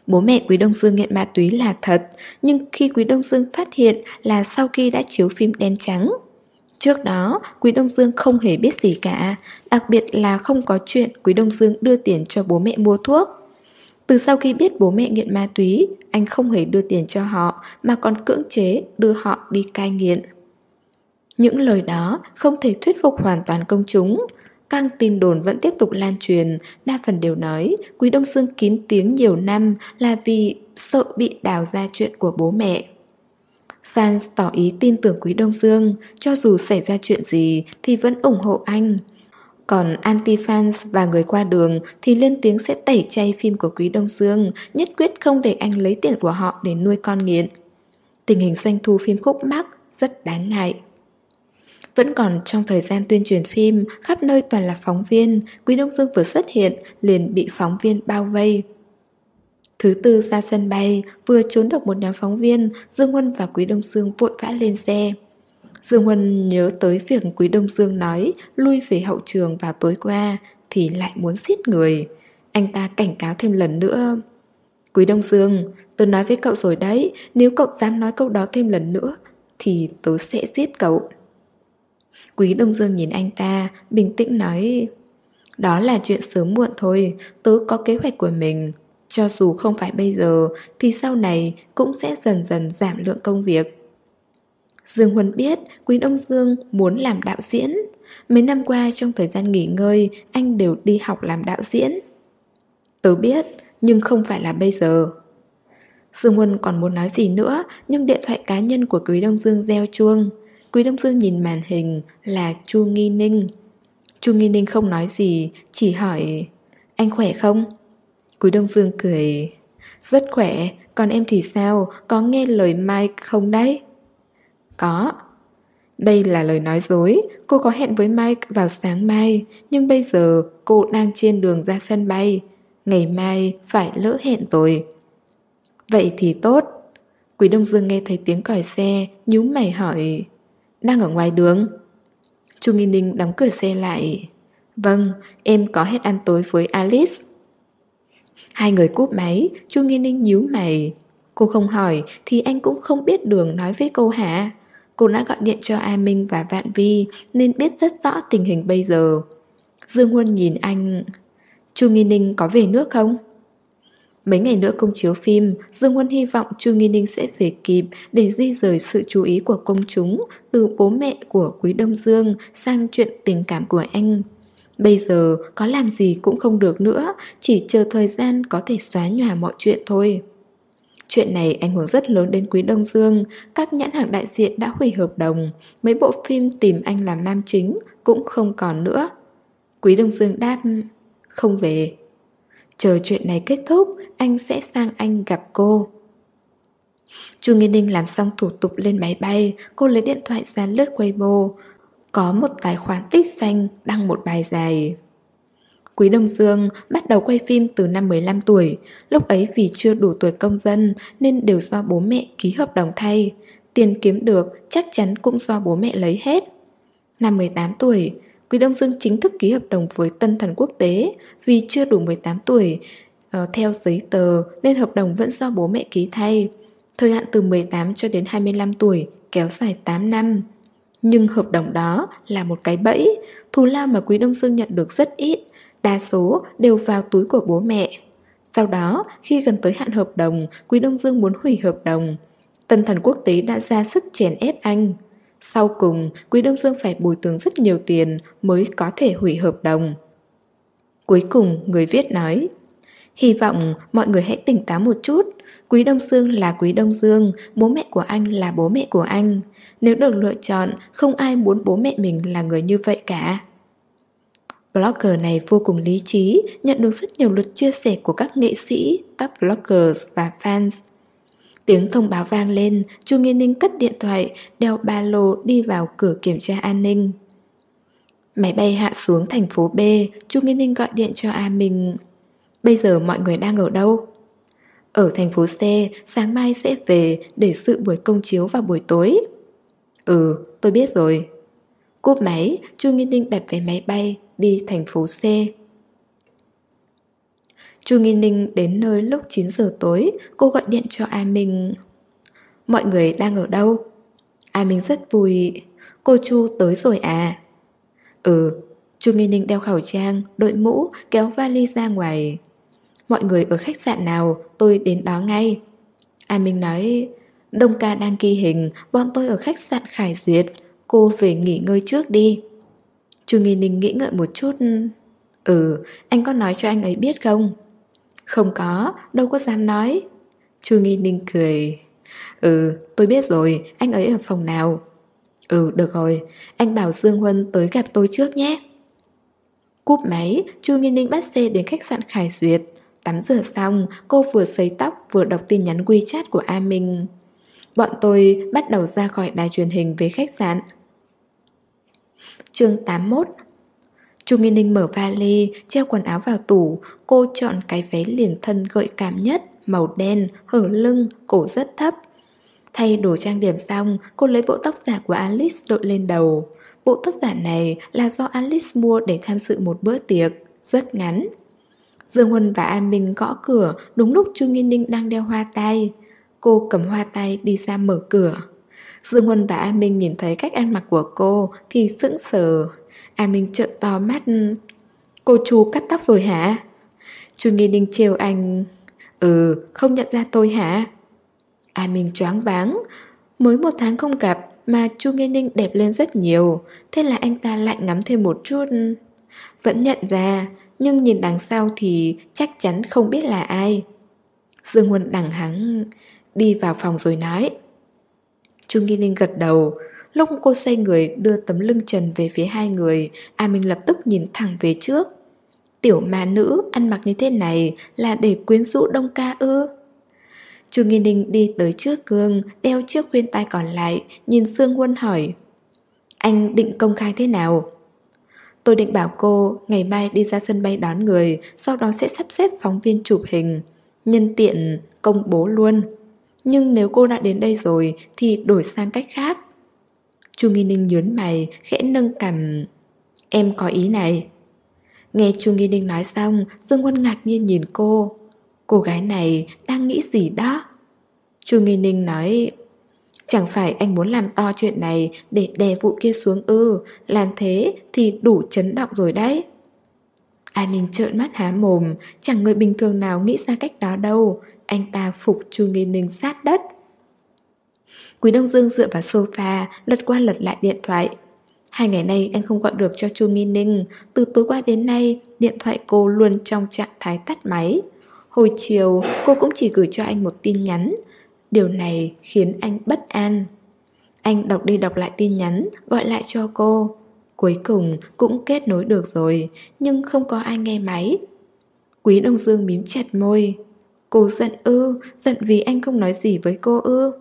Bố mẹ Quý Đông Dương nghiện ma túy là thật, nhưng khi Quý Đông Dương phát hiện là sau khi đã chiếu phim đen trắng. Trước đó, Quý Đông Dương không hề biết gì cả, đặc biệt là không có chuyện Quý Đông Dương đưa tiền cho bố mẹ mua thuốc. Từ sau khi biết bố mẹ nghiện ma túy, anh không hề đưa tiền cho họ mà còn cưỡng chế đưa họ đi cai nghiện. Những lời đó không thể thuyết phục hoàn toàn công chúng. Các tin đồn vẫn tiếp tục lan truyền, đa phần đều nói Quý Đông Dương kín tiếng nhiều năm là vì sợ bị đào ra chuyện của bố mẹ. Fans tỏ ý tin tưởng Quý Đông Dương, cho dù xảy ra chuyện gì thì vẫn ủng hộ anh. Còn anti-fans và người qua đường thì lên tiếng sẽ tẩy chay phim của Quý Đông Dương, nhất quyết không để anh lấy tiền của họ để nuôi con nghiện. Tình hình doanh thu phim khúc mắc rất đáng ngại. Vẫn còn trong thời gian tuyên truyền phim, khắp nơi toàn là phóng viên, Quý Đông Dương vừa xuất hiện liền bị phóng viên bao vây. Thứ tư ra sân bay, vừa trốn được một nhóm phóng viên, Dương Huân và Quý Đông Dương vội vã lên xe. Dương Huân nhớ tới việc Quý Đông Dương nói lui về hậu trường vào tối qua thì lại muốn giết người. Anh ta cảnh cáo thêm lần nữa. Quý Đông Dương, tôi nói với cậu rồi đấy, nếu cậu dám nói câu đó thêm lần nữa thì tôi sẽ giết cậu. Quý Đông Dương nhìn anh ta, bình tĩnh nói, đó là chuyện sớm muộn thôi, tớ có kế hoạch của mình. Cho dù không phải bây giờ thì sau này cũng sẽ dần dần giảm lượng công việc. Dương Huân biết Quý Đông Dương muốn làm đạo diễn. Mấy năm qua trong thời gian nghỉ ngơi, anh đều đi học làm đạo diễn. Tớ biết, nhưng không phải là bây giờ. Dương Huân còn muốn nói gì nữa, nhưng điện thoại cá nhân của Quý Đông Dương reo chuông. Quý Đông Dương nhìn màn hình là Chu Nghi Ninh. Chu Nghi Ninh không nói gì, chỉ hỏi, anh khỏe không? Quý Đông Dương cười, rất khỏe, còn em thì sao, có nghe lời Mike không đấy? Có. Đây là lời nói dối, cô có hẹn với Mike vào sáng mai, nhưng bây giờ cô đang trên đường ra sân bay. Ngày mai phải lỡ hẹn rồi. Vậy thì tốt. Quý Đông Dương nghe thấy tiếng còi xe, nhíu mày hỏi, đang ở ngoài đường? Chu Nghi Ninh đóng cửa xe lại. Vâng, em có hẹn ăn tối với Alice. Hai người cúp máy, Chu Nghi Ninh nhíu mày. Cô không hỏi thì anh cũng không biết đường nói với cô hả? Cô đã gọi điện cho A Minh và Vạn Vi nên biết rất rõ tình hình bây giờ. Dương Huân nhìn anh. Chu Nghi Ninh có về nước không? Mấy ngày nữa công chiếu phim, Dương Huân hy vọng Chu Nghi Ninh sẽ về kịp để di rời sự chú ý của công chúng từ bố mẹ của Quý Đông Dương sang chuyện tình cảm của anh. Bây giờ có làm gì cũng không được nữa, chỉ chờ thời gian có thể xóa nhòa mọi chuyện thôi. Chuyện này ảnh hưởng rất lớn đến Quý Đông Dương, các nhãn hàng đại diện đã hủy hợp đồng, mấy bộ phim tìm anh làm nam chính cũng không còn nữa. Quý Đông Dương đáp, không về. Chờ chuyện này kết thúc, anh sẽ sang Anh gặp cô. Chu Nghi Ninh làm xong thủ tục lên máy bay, cô lấy điện thoại ra lướt Weibo. Có một tài khoản tích xanh đăng một bài dài. Quý Đông Dương bắt đầu quay phim từ năm mười lăm tuổi. Lúc ấy vì chưa đủ tuổi công dân nên đều do bố mẹ ký hợp đồng thay. Tiền kiếm được chắc chắn cũng do bố mẹ lấy hết. Năm mười tám tuổi, Quý Đông Dương chính thức ký hợp đồng với Tân Thần Quốc tế. Vì chưa đủ mười tám tuổi uh, theo giấy tờ nên hợp đồng vẫn do bố mẹ ký thay. Thời hạn từ mười tám cho đến hai mươi lăm tuổi, kéo dài tám năm. Nhưng hợp đồng đó là một cái bẫy, thù lao mà Quý Đông Dương nhận được rất ít, đa số đều vào túi của bố mẹ. Sau đó, khi gần tới hạn hợp đồng, Quý Đông Dương muốn hủy hợp đồng. Tân Thần Quốc tế đã ra sức chèn ép anh. Sau cùng, Quý Đông Dương phải bồi thường rất nhiều tiền mới có thể hủy hợp đồng. Cuối cùng, người viết nói, hy vọng mọi người hãy tỉnh táo một chút. Quý Đông Dương là Quý Đông Dương, bố mẹ của anh là bố mẹ của anh. Nếu được lựa chọn, không ai muốn bố mẹ mình là người như vậy cả. Blogger này vô cùng lý trí, nhận được rất nhiều lượt chia sẻ của các nghệ sĩ, các bloggers và fans. Tiếng thông báo vang lên, Chu Nghi Ninh cất điện thoại, đeo ba lô đi vào cửa kiểm tra an ninh. Máy bay hạ xuống thành phố B, Chu Nghi Ninh gọi điện cho A Minh. Bây giờ mọi người đang ở đâu? Ở thành phố C, sáng mai sẽ về để dự buổi công chiếu vào buổi tối. Ừ, tôi biết rồi. Cúp máy, Chu Nghi Ninh đặt vé máy bay đi thành phố C. Chu Nghi Ninh đến nơi lúc chín giờ tối. Cô gọi điện cho A Minh. Mọi người đang ở đâu? A Minh rất vui. Cô Chu tới rồi à? Ừ. Chu Nghi Ninh đeo khẩu trang, đội mũ, kéo vali ra ngoài. Mọi người ở khách sạn nào, tôi đến đó ngay. A Minh nói, Đông ca đang ghi hình, bọn tôi ở khách sạn Khải Duyệt. Cô về nghỉ ngơi trước đi. Chu Nghi Ninh nghĩ ngợi một chút. Ừ, anh có nói cho anh ấy biết không? Không có, đâu có dám nói. Chu Nghi Ninh cười. Ừ, tôi biết rồi, anh ấy ở phòng nào? Ừ, được rồi, anh bảo Dương Huân tới gặp tôi trước nhé. Cúp máy, Chu Nghi Ninh bắt xe đến khách sạn Khải Duyệt. Tắm rửa xong, cô vừa sấy tóc vừa đọc tin nhắn WeChat của A Minh. Bọn tôi bắt đầu ra khỏi đài truyền hình về khách sạn. Chương tám mươi mốt. Chu Nghi Ninh mở vali, treo quần áo vào tủ. Cô chọn cái váy liền thân gợi cảm nhất, màu đen, hở lưng, cổ rất thấp. Thay đồ trang điểm xong, cô lấy bộ tóc giả của Alice đội lên đầu. Bộ tóc giả này là do Alice mua để tham dự một bữa tiệc, rất ngắn. Dương Huân và A Minh gõ cửa đúng lúc Chu Nghi Ninh đang đeo hoa tai. Cô cầm hoa tai đi ra mở cửa. Dương Huân và A Minh nhìn thấy cách ăn mặc của cô thì sững sờ. A Minh trợn to mắt. Cô Chu cắt tóc rồi hả? Chu Nghi Ninh trêu anh. Ừ, không nhận ra tôi hả? A Minh choáng váng. Mới một tháng không gặp mà Chu Nghi Ninh đẹp lên rất nhiều. Thế là anh ta lại ngắm thêm một chút. Vẫn nhận ra, nhưng nhìn đằng sau thì chắc chắn không biết là ai. Dương Huân đằng hắng đi vào phòng rồi nói. Chu Nghi Ninh gật đầu. Lúc cô xoay người đưa tấm lưng trần về phía hai người, A Minh lập tức nhìn thẳng về trước. Tiểu ma nữ ăn mặc như thế này là để quyến rũ Đông ca ư? Chu Nghi Ninh đi tới trước gương, đeo chiếc khuyên tai còn lại, nhìn Dương Huân hỏi. Anh định công khai thế nào? Tôi định bảo cô ngày mai đi ra sân bay đón người, sau đó sẽ sắp xếp phóng viên chụp hình, nhân tiện công bố luôn. Nhưng nếu cô đã đến đây rồi thì đổi sang cách khác. Chu Nghi Ninh nhớn mày, khẽ nâng cằm. Em có ý này. Nghe Chu Nghi Ninh nói xong, Dương Huân ngạc nhiên nhìn cô. Cô gái này đang nghĩ gì đó? Chu Nghi Ninh nói. Chẳng phải anh muốn làm to chuyện này để đè vụ kia xuống ư? Làm thế thì đủ chấn động rồi đấy. Ai Minh trợn mắt há mồm. Chẳng người bình thường nào nghĩ ra cách đó đâu. Anh ta phục Chu Nghi Ninh sát đất. Quý Đông Dương dựa vào sofa, lật qua lật lại điện thoại. Hai ngày nay anh không gọi được cho Chu Nghi Ninh. Từ tối qua đến nay, điện thoại cô luôn trong trạng thái tắt máy. Hồi chiều, cô cũng chỉ gửi cho anh một tin nhắn. Điều này khiến anh bất an. Anh đọc đi đọc lại tin nhắn, gọi lại cho cô. Cuối cùng cũng kết nối được rồi, nhưng không có ai nghe máy. Quý Đông Dương mím chặt môi. Cô giận ư? Giận vì anh không nói gì với cô ư?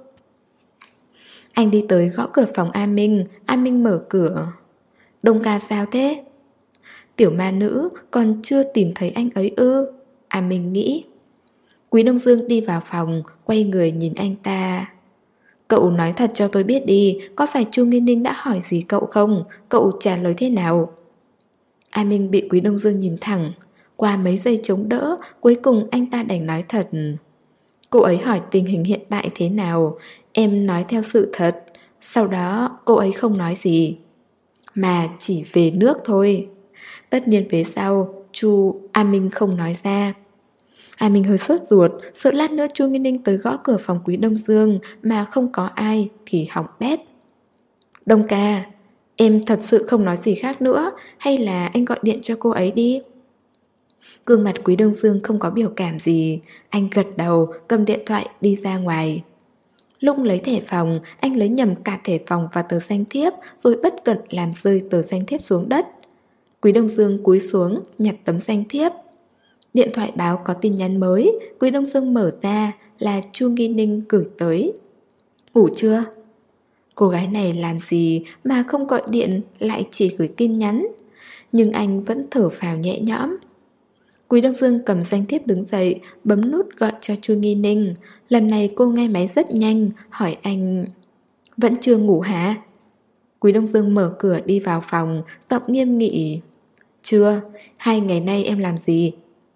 Anh đi tới gõ cửa phòng A Minh. A Minh mở cửa. Đông ca sao thế? Tiểu ma nữ còn chưa tìm thấy anh ấy ư? A Minh nghĩ. Quý Đông Dương đi vào phòng, quay người nhìn anh ta. Cậu nói thật cho tôi biết đi, có phải Chu Nghi Ninh đã hỏi gì cậu không? Cậu trả lời thế nào? A Minh bị Quý Đông Dương nhìn thẳng. Qua mấy giây chống đỡ, cuối cùng anh ta đành nói thật. Cô ấy hỏi tình hình hiện tại thế nào, em nói theo sự thật. Sau đó cô ấy không nói gì, mà chỉ về nước thôi. Tất nhiên về sau, Chu A Minh không nói ra. A Minh hơi sốt ruột, sợ lát nữa Chu Nghi Ninh tới gõ cửa phòng Quý Đông Dương mà không có ai thì hỏng bét. Đông ca, em thật sự không nói gì khác nữa, hay là anh gọi điện cho cô ấy đi? Gương mặt Quý Đông Dương không có biểu cảm gì. Anh gật đầu, cầm điện thoại đi ra ngoài. Lúc lấy thẻ phòng, anh lấy nhầm cả thẻ phòng và tờ danh thiếp, rồi bất cẩn làm rơi tờ danh thiếp xuống đất. Quý Đông Dương cúi xuống, nhặt tấm danh thiếp. Điện thoại báo có tin nhắn mới. Quý Đông Dương mở ra là Chu Nghi Ninh gửi tới. Ngủ chưa? Cô gái này làm gì mà không gọi điện, lại chỉ gửi tin nhắn. Nhưng anh vẫn thở phào nhẹ nhõm. Quý Đông Dương cầm danh thiếp đứng dậy, bấm nút gọi cho Chu Nghi Ninh. Lần này cô nghe máy rất nhanh, hỏi anh. Vẫn chưa ngủ hả? Quý Đông Dương mở cửa đi vào phòng, giọng nghiêm nghị. Chưa, hai ngày nay em làm gì?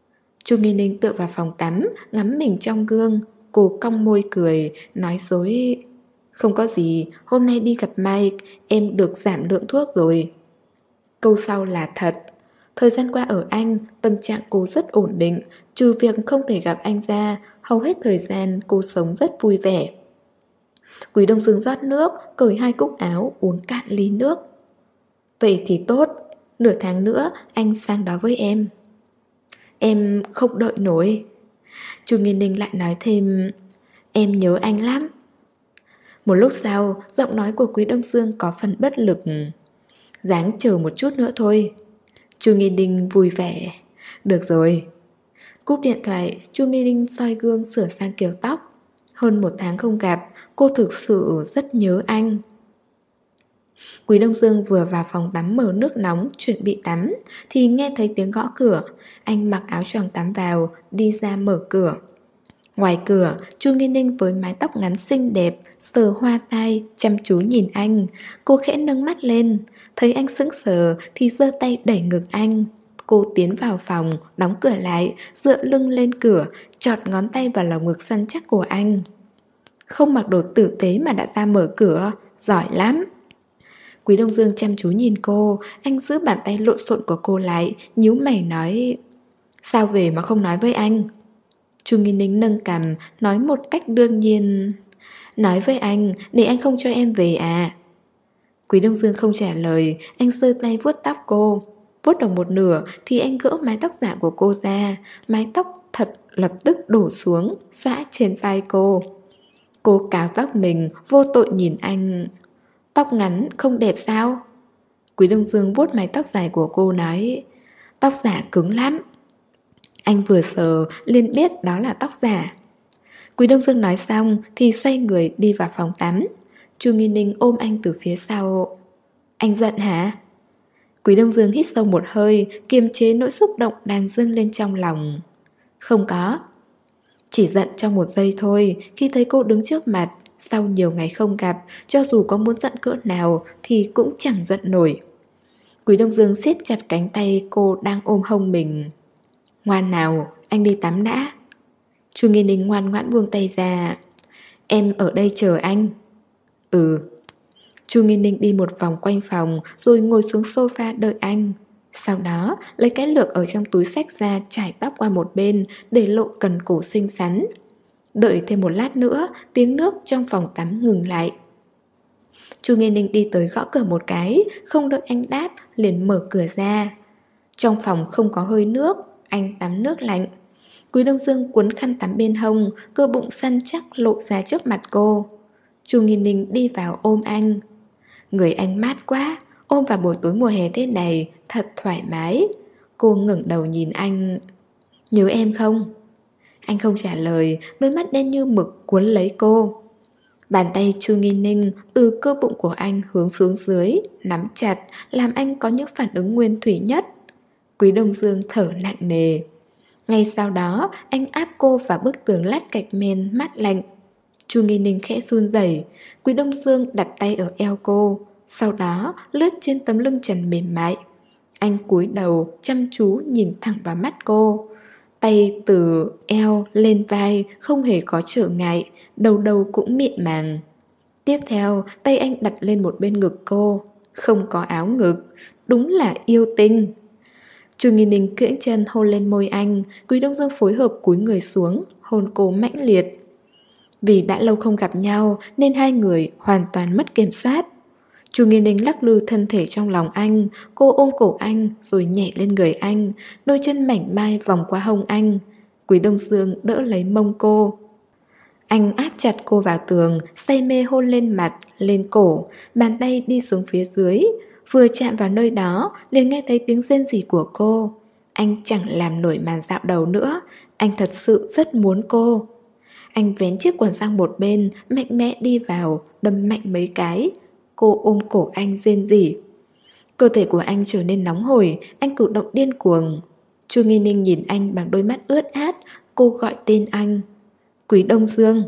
Chu Nghi Ninh tựa vào phòng tắm, ngắm mình trong gương. Cô cong môi cười, nói dối: "Không có gì, hôm nay đi gặp Mike, em được giảm lượng thuốc rồi." Câu sau là thật. Thời gian qua ở Anh, tâm trạng cô rất ổn định. Trừ việc không thể gặp anh ra, hầu hết thời gian cô sống rất vui vẻ. Quý Đông Dương rót nước, cởi hai cúc áo, uống cạn ly nước. "Vậy thì tốt, nửa tháng nữa anh sang đó với em." "Em không đợi nổi." Chu Nghi Ninh lại nói thêm: "Em nhớ anh lắm." Một lúc sau, giọng nói của Quý Đông Dương có phần bất lực: "Ráng chờ một chút nữa thôi." Chu Nghi Ninh vui vẻ: "Được rồi." Cúp điện thoại, Chu Nghi Ninh soi gương sửa sang kiểu tóc. Hơn một tháng không gặp, cô thực sự rất nhớ anh. Quý Đông Dương vừa vào phòng tắm mở nước nóng chuẩn bị tắm thì nghe thấy tiếng gõ cửa. Anh mặc áo choàng tắm vào, đi ra mở cửa. Ngoài cửa, Chu Nghi Ninh với mái tóc ngắn xinh đẹp, sờ hoa tai, chăm chú nhìn anh. Cô khẽ nâng mắt lên, thấy anh sững sờ thì giơ tay đẩy ngực anh. Cô tiến vào phòng, đóng cửa lại, dựa lưng lên cửa, chọt ngón tay vào lồng ngực săn chắc của anh. Không mặc đồ tử tế mà đã ra mở cửa, giỏi lắm. Quý Đông Dương chăm chú nhìn cô, anh giữ bàn tay lộn xộn của cô lại, nhíu mày nói: "Sao về mà không nói với anh?" Chu Nghi Ninh nâng cằm, nói một cách đương nhiên: "Nói với anh, để anh không cho em về à?" Quý Đông Dương không trả lời, anh giơ tay vuốt tóc cô. Vuốt được một nửa thì anh gỡ mái tóc giả của cô ra. Mái tóc thật lập tức đổ xuống, xõa trên vai cô. Cô cào tóc mình, vô tội nhìn anh: "Tóc ngắn không đẹp sao?" Quý Đông Dương vuốt mái tóc dài của cô nói: "Tóc giả cứng lắm." Anh vừa sờ liền biết đó là tóc giả. Quý Đông Dương nói xong thì xoay người đi vào phòng tắm. Chu Nghi Ninh ôm anh từ phía sau: "Anh giận hả?" Quý Đông Dương hít sâu một hơi, kiềm chế nỗi xúc động đang dâng lên trong lòng. "Không có." Chỉ giận trong một giây thôi, khi thấy cô đứng trước mặt. Sau nhiều ngày không gặp, cho dù có muốn giận cỡ nào thì cũng chẳng giận nổi. Quý Đông Dương siết chặt cánh tay cô đang ôm hông mình. "Ngoan nào, anh đi tắm đã." Chu Nghi Ninh ngoan ngoãn buông tay ra. "Em ở đây chờ anh." "Ừ." Chu Nghi Ninh đi một vòng quanh phòng rồi ngồi xuống sofa đợi anh. Sau đó lấy cái lược ở trong túi xách ra, chải tóc qua một bên để lộ cần cổ xinh xắn. Đợi thêm một lát nữa, tiếng nước trong phòng tắm ngừng lại. Chu Nghi Ninh đi tới gõ cửa một cái, không đợi anh đáp liền mở cửa ra. Trong phòng không có hơi nước, anh tắm nước lạnh. Quý Đông Dương cuốn khăn tắm bên hông, cơ bụng săn chắc lộ ra trước mặt cô. Chu Nghi Ninh đi vào ôm anh. Người anh mát quá, ôm vào buổi tối mùa hè thế này thật thoải mái. Cô ngẩng đầu nhìn anh. "Nhớ em không?" Anh không trả lời, đôi mắt đen như mực cuốn lấy cô. Bàn tay Chu Nghi Ninh từ cơ bụng của anh hướng xuống dưới, nắm chặt, làm anh có những phản ứng nguyên thủy nhất. Quý Đông Dương thở nặng nề. Ngay sau đó, anh áp cô vào bức tường lát gạch men mát lạnh. Chu Nghi Ninh khẽ run rẩy. Quý Đông Dương đặt tay ở eo cô, sau đó lướt trên tấm lưng trần mềm mại. Anh cúi đầu chăm chú nhìn thẳng vào mắt cô. Tay từ eo lên vai không hề có trở ngại, đầu đầu cũng mịn màng. Tiếp theo, tay anh đặt lên một bên ngực cô. Không có áo ngực, đúng là yêu tinh. Chu Nghi Ninh cưỡng chân hôn lên môi anh. Quý Đông Dương phối hợp cúi người xuống, hôn cô mãnh liệt. Vì đã lâu không gặp nhau nên hai người hoàn toàn mất kiểm soát. Chu Nghi Ninh lắc lư thân thể trong lòng anh. Cô ôm cổ anh rồi nhảy lên người anh, đôi chân mảnh mai vòng qua hông anh. Quý Đông Dương đỡ lấy mông cô. Anh áp chặt cô vào tường, say mê hôn lên mặt, lên cổ, bàn tay đi xuống phía dưới. Vừa chạm vào nơi đó liền nghe thấy tiếng rên rỉ của cô. Anh chẳng làm nổi màn dạo đầu nữa. Anh thật sự rất muốn cô. Anh vén chiếc quần sang một bên, mạnh mẽ đi vào, đâm mạnh mấy cái. Cô ôm cổ anh rên rỉ. Cơ thể của anh trở nên nóng hổi, anh cử động điên cuồng. Chu Nghi Ninh nhìn anh bằng đôi mắt ướt át. Cô gọi tên anh. Quý Đông Dương.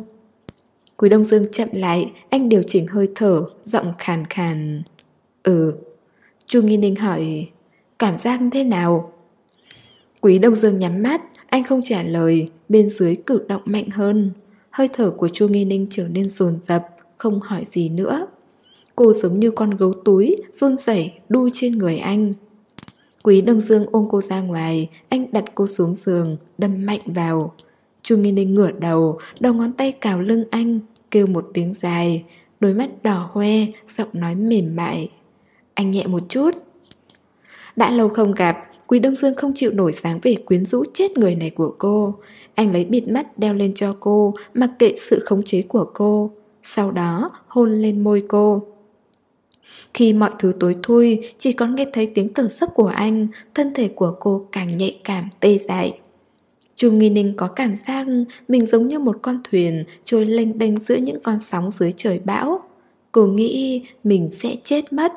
Quý Đông Dương chậm lại, anh điều chỉnh hơi thở, giọng khàn khàn. Ừ. Chu Nghi Ninh hỏi, cảm giác thế nào? Quý Đông Dương nhắm mắt, Anh không trả lời, bên dưới cử động mạnh hơn. Hơi thở của Chu Nghi Ninh trở nên dồn dập, không hỏi gì nữa. Cô giống như con gấu túi, run rẩy đu trên người anh. Quý Đông Dương ôm cô ra ngoài, anh đặt cô xuống giường, đâm mạnh vào. Chu Nghi Ninh ngửa đầu, đầu ngón tay cào lưng anh, kêu một tiếng dài, đôi mắt đỏ hoe, giọng nói mềm mại. Anh nhẹ một chút. Đã lâu không gặp, Quý Đông Dương không chịu nổi dáng vẻ quyến rũ chết người này của cô. Anh lấy bịt mắt đeo lên cho cô, mặc kệ sự khống chế của cô. Sau đó hôn lên môi cô. Khi mọi thứ tối thui, chỉ còn nghe thấy tiếng thở sấp của anh, thân thể của cô càng nhạy cảm tê dại. Chu Nghi Ninh có cảm giác mình giống như một con thuyền trôi lênh đênh giữa những con sóng dưới trời bão. Cô nghĩ mình sẽ chết mất.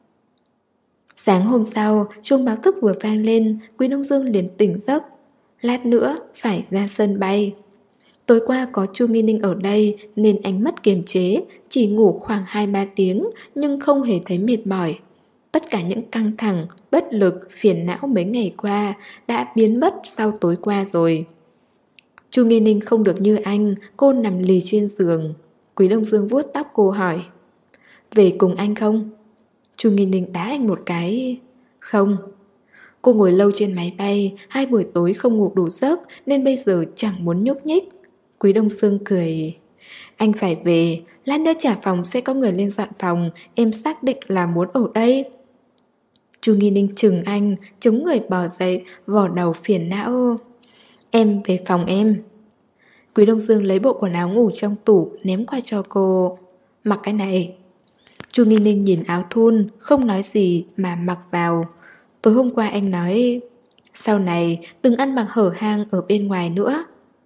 Sáng hôm sau, chuông báo thức vừa vang lên, Quý Đông Dương liền tỉnh giấc. Lát nữa phải ra sân bay. Tối qua có Chu Nghi Ninh ở đây nên anh mất kiềm chế, chỉ ngủ khoảng hai ba tiếng nhưng không hề thấy mệt mỏi. Tất cả những căng thẳng, bất lực, phiền não mấy ngày qua đã biến mất sau tối qua rồi. Chu Nghi Ninh không được như anh, cô nằm lì trên giường. Quý Đông Dương vuốt tóc cô hỏi: Về cùng anh không? Chu Nghi Ninh đá anh một cái: Không. Cô ngồi lâu trên máy bay, hai buổi tối không ngủ đủ giấc nên bây giờ chẳng muốn nhúc nhích. Quý Đông Dương cười: Anh phải về, lát nữa trả phòng sẽ có người lên dọn phòng, em xác định là muốn ở đây. Chu Nghi Ninh chừng anh, chống người bò dậy, vò đầu phiền não: Em về phòng em. Quý Đông Dương lấy bộ quần áo ngủ trong tủ ném qua cho cô: Mặc cái này. Chu Nghi Ninh nhìn áo thun, không nói gì mà mặc vào. Tối hôm qua anh nói: Sau này đừng ăn mặc hở hang ở bên ngoài nữa.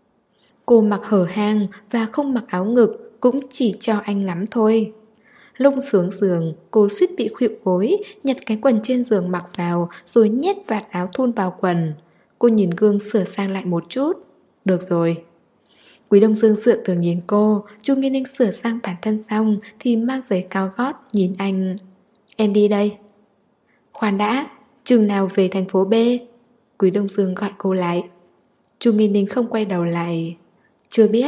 Cô mặc hở hang và không mặc áo ngực cũng chỉ cho anh ngắm thôi. Lúc xuống giường, cô suýt bị khuỵu gối, nhặt cái quần trên giường mặc vào rồi nhét vạt áo thun vào quần. Cô nhìn gương sửa sang lại một chút. Được rồi. Quý Đông Dương dựa tường nhìn cô. Chu Nghi Ninh sửa sang bản thân xong thì mang giày cao gót nhìn anh: Em đi đây. Khoan đã, chừng nào về thành phố B? Quý Đông Dương gọi cô lại. Chu Nghi Ninh không quay đầu lại: Chưa biết.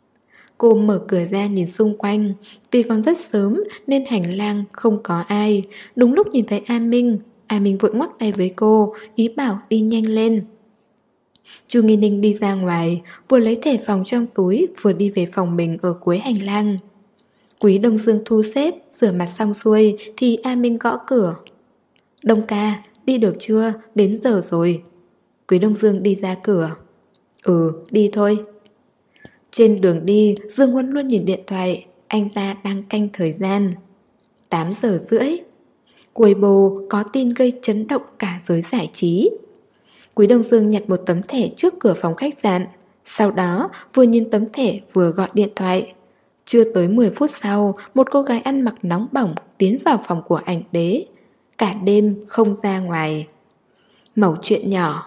Cô mở cửa ra nhìn xung quanh. Vì còn rất sớm nên hành lang không có ai. Đúng lúc nhìn thấy A Minh, A Minh vội ngoắc tay với cô, ý bảo đi nhanh lên. Chu Nghi Ninh đi ra ngoài, vừa lấy thẻ phòng trong túi, vừa đi về phòng mình ở cuối hành lang. Quý Đông Dương thu xếp, rửa mặt xong xuôi thì A Minh gõ cửa. Đông ca, đi được chưa? Đến giờ rồi. Quý Đông Dương đi ra cửa. Ừ, đi thôi. Trên đường đi, Dương Huân luôn nhìn điện thoại. Anh ta đang canh thời gian. Tám giờ rưỡi. Weibo có tin gây chấn động cả giới giải trí. Quý Đông Dương nhặt một tấm thẻ trước cửa phòng khách sạn. Sau đó vừa nhìn tấm thẻ vừa gọi điện thoại. Chưa tới mười phút sau, một cô gái ăn mặc nóng bỏng tiến vào phòng của ảnh đế. Cả đêm không ra ngoài. Mẩu chuyện nhỏ.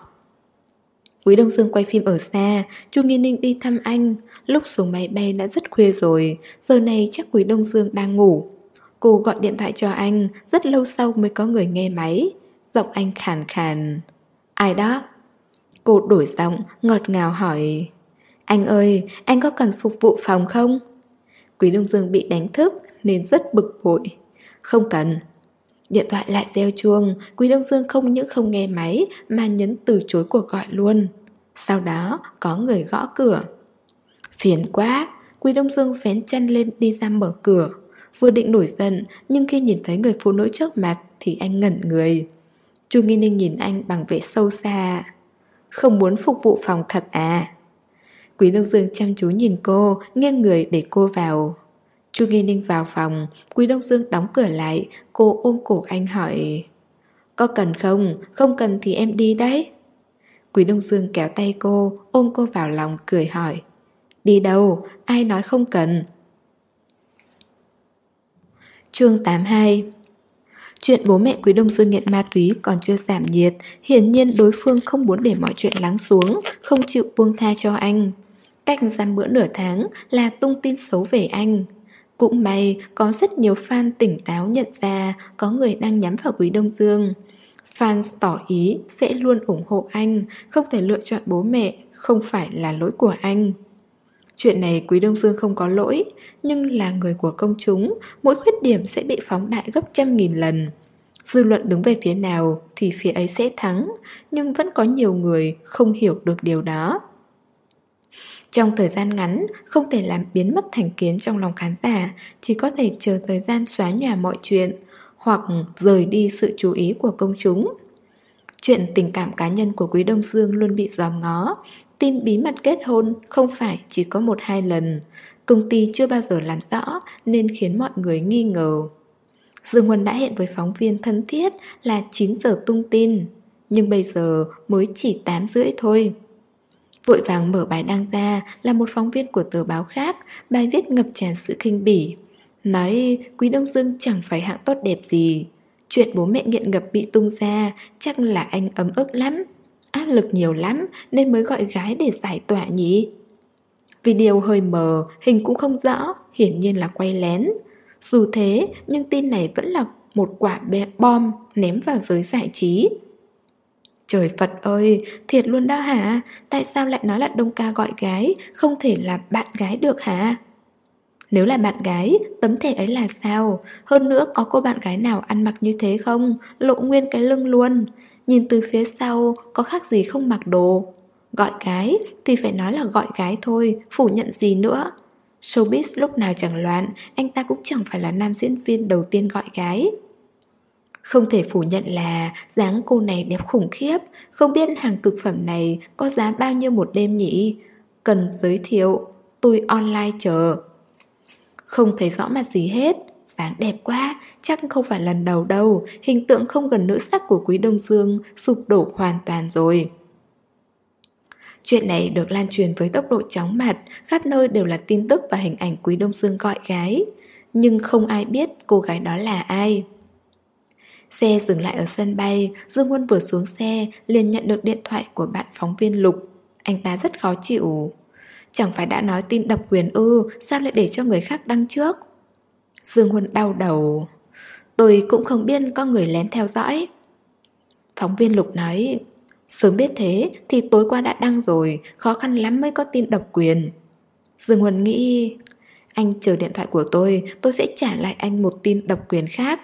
Quý Đông Dương quay phim ở xa. Chu Nghi Ninh đi thăm anh. Lúc xuống máy bay đã rất khuya rồi. Giờ này chắc Quý Đông Dương đang ngủ. Cô gọi điện thoại cho anh. Rất lâu sau mới có người nghe máy. Giọng anh khàn khàn: Ai đó? Cô đổi giọng, ngọt ngào hỏi: Anh ơi, anh có cần phục vụ phòng không? Quý Đông Dương bị đánh thức nên rất bực bội: Không cần. Điện thoại lại reo chuông. Quý Đông Dương không những không nghe máy mà nhấn từ chối cuộc gọi luôn. Sau đó có người gõ cửa. Phiền quá. Quý Đông Dương vén chăn lên đi ra mở cửa. Vừa định nổi giận, nhưng khi nhìn thấy người phụ nữ trước mặt thì anh ngẩn người. Chu Nghi Ninh nhìn anh bằng vẻ sâu xa: Không muốn phục vụ phòng thật à? Quý Đông Dương chăm chú nhìn cô, nghiêng người để cô vào. Chu Nghi Ninh vào phòng. Quý Đông Dương đóng cửa lại. Cô ôm cổ anh hỏi: Có cần không? Không cần thì em đi đấy. Quý Đông Dương kéo tay cô, ôm cô vào lòng cười hỏi: Đi đâu? Ai nói không cần? Chương tám mươi hai. Chuyện bố mẹ Quý Đông Dương nghiện ma túy còn chưa giảm nhiệt. Hiển nhiên đối phương không muốn để mọi chuyện lắng xuống, không chịu buông tha cho anh. Cách giam bữa nửa tháng là tung tin xấu về anh. Cũng may có rất nhiều fan tỉnh táo nhận ra có người đang nhắm vào Quý Đông Dương. Fans tỏ ý sẽ luôn ủng hộ anh, không thể lựa chọn bố mẹ, không phải là lỗi của anh. Chuyện này Quý Đông Dương không có lỗi, nhưng là người của công chúng, mỗi khuyết điểm sẽ bị phóng đại gấp trăm nghìn lần. Dư luận đứng về phía nào thì phía ấy sẽ thắng, nhưng vẫn có nhiều người không hiểu được điều đó. Trong thời gian ngắn, không thể làm biến mất thành kiến trong lòng khán giả, chỉ có thể chờ thời gian xóa nhòa mọi chuyện, hoặc rời đi sự chú ý của công chúng. Chuyện tình cảm cá nhân của Quý Đông Dương luôn bị dòm ngó. Tin bí mật kết hôn không phải chỉ có một hai lần, công ty chưa bao giờ làm rõ nên khiến mọi người nghi ngờ. Dương Huân đã hẹn với phóng viên thân thiết là chín giờ tung tin, nhưng bây giờ mới chỉ tám rưỡi thôi. Vội vàng mở bài đăng ra là một phóng viên của tờ báo khác, bài viết ngập tràn sự khinh bỉ, nói Quý Đông Dương chẳng phải hạng tốt đẹp gì. Chuyện bố mẹ nghiện ngập bị tung ra chắc là anh ấm ức lắm, áp lực nhiều lắm nên mới gọi gái để giải tỏa nhỉ. Video hơi mờ, hình cũng không rõ, hiển nhiên là quay lén. Dù thế, nhưng tin này vẫn là một quả bom ném vào giới giải trí. Trời Phật ơi, thiệt luôn đó hả? Tại sao lại nói là Đông Ca gọi gái, không thể là bạn gái được hả? Nếu là bạn gái, tấm thẻ ấy là sao? Hơn nữa có cô bạn gái nào ăn mặc như thế không? Lộ nguyên cái lưng luôn. Nhìn từ phía sau, có khác gì không mặc đồ. Gọi gái thì phải nói là gọi gái thôi, phủ nhận gì nữa. Showbiz lúc nào chẳng loạn, anh ta cũng chẳng phải là nam diễn viên đầu tiên gọi gái. Không thể phủ nhận là dáng cô này đẹp khủng khiếp. Không biết hàng cực phẩm này có giá bao nhiêu một đêm nhỉ? Cần giới thiệu, tôi online chờ. Không thấy rõ mặt gì hết. Dáng đẹp quá, chắc không phải lần đầu đâu. Hình tượng không gần nữ sắc của Quý Đông Dương sụp đổ hoàn toàn rồi. Chuyện này được lan truyền với tốc độ chóng mặt, khắp nơi đều là tin tức và hình ảnh Quý Đông Dương gọi gái. Nhưng không ai biết cô gái đó là ai. Xe dừng lại ở sân bay, Dương Huân vừa xuống xe liền nhận được điện thoại của bạn phóng viên Lục. Anh ta rất khó chịu. Chẳng phải đã nói tin độc quyền ư, sao lại để cho người khác đăng trước? Dương Huân đau đầu. Tôi cũng không biết có người lén theo dõi. Phóng viên Lục nói, sớm biết thế thì tối qua đã đăng rồi, khó khăn lắm mới có tin độc quyền. Dương Huân nghĩ, anh chờ điện thoại của tôi, tôi sẽ trả lại anh một tin độc quyền khác.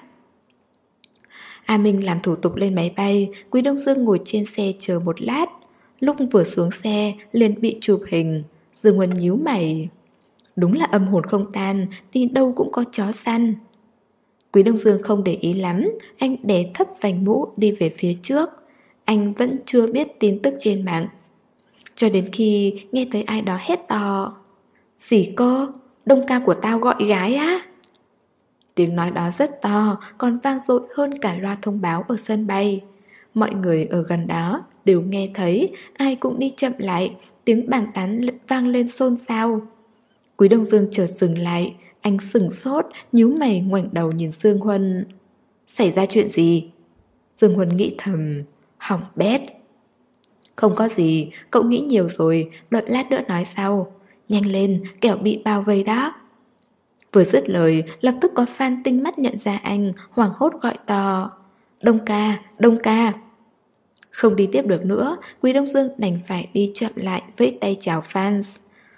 A Minh làm thủ tục lên máy bay, Quý Đông Dương ngồi trên xe chờ một lát. Lúc vừa xuống xe liền bị chụp hình. Dương Huân nhíu mày. Đúng là âm hồn không tan, đi đâu cũng có chó săn. Quý Đông Dương không để ý lắm, anh đè thấp vành mũ đi về phía trước. Anh vẫn chưa biết tin tức trên mạng. Cho đến khi nghe thấy ai đó hét to, gì cơ? Đông ca của tao gọi gái á? Tiếng nói đó rất to, còn vang dội hơn cả loa thông báo ở sân bay. Mọi người ở gần đó đều nghe thấy, ai cũng đi chậm lại, tiếng bàn tán vang lên xôn xao. Quý Đông Dương chợt dừng lại, anh sửng sốt, nhíu mày ngoảnh đầu nhìn Dương Huân. Xảy ra chuyện gì? Dương Huân nghĩ thầm, hỏng bét. Không có gì, cậu nghĩ nhiều rồi, đợi lát nữa nói sau. Nhanh lên, kẻo bị bao vây đó. Vừa dứt lời, lập tức có fan tinh mắt nhận ra anh, hoảng hốt gọi to, Đông ca, Đông ca. Không đi tiếp được nữa, Quý Đông Dương đành phải đi chậm lại vẫy tay chào fans.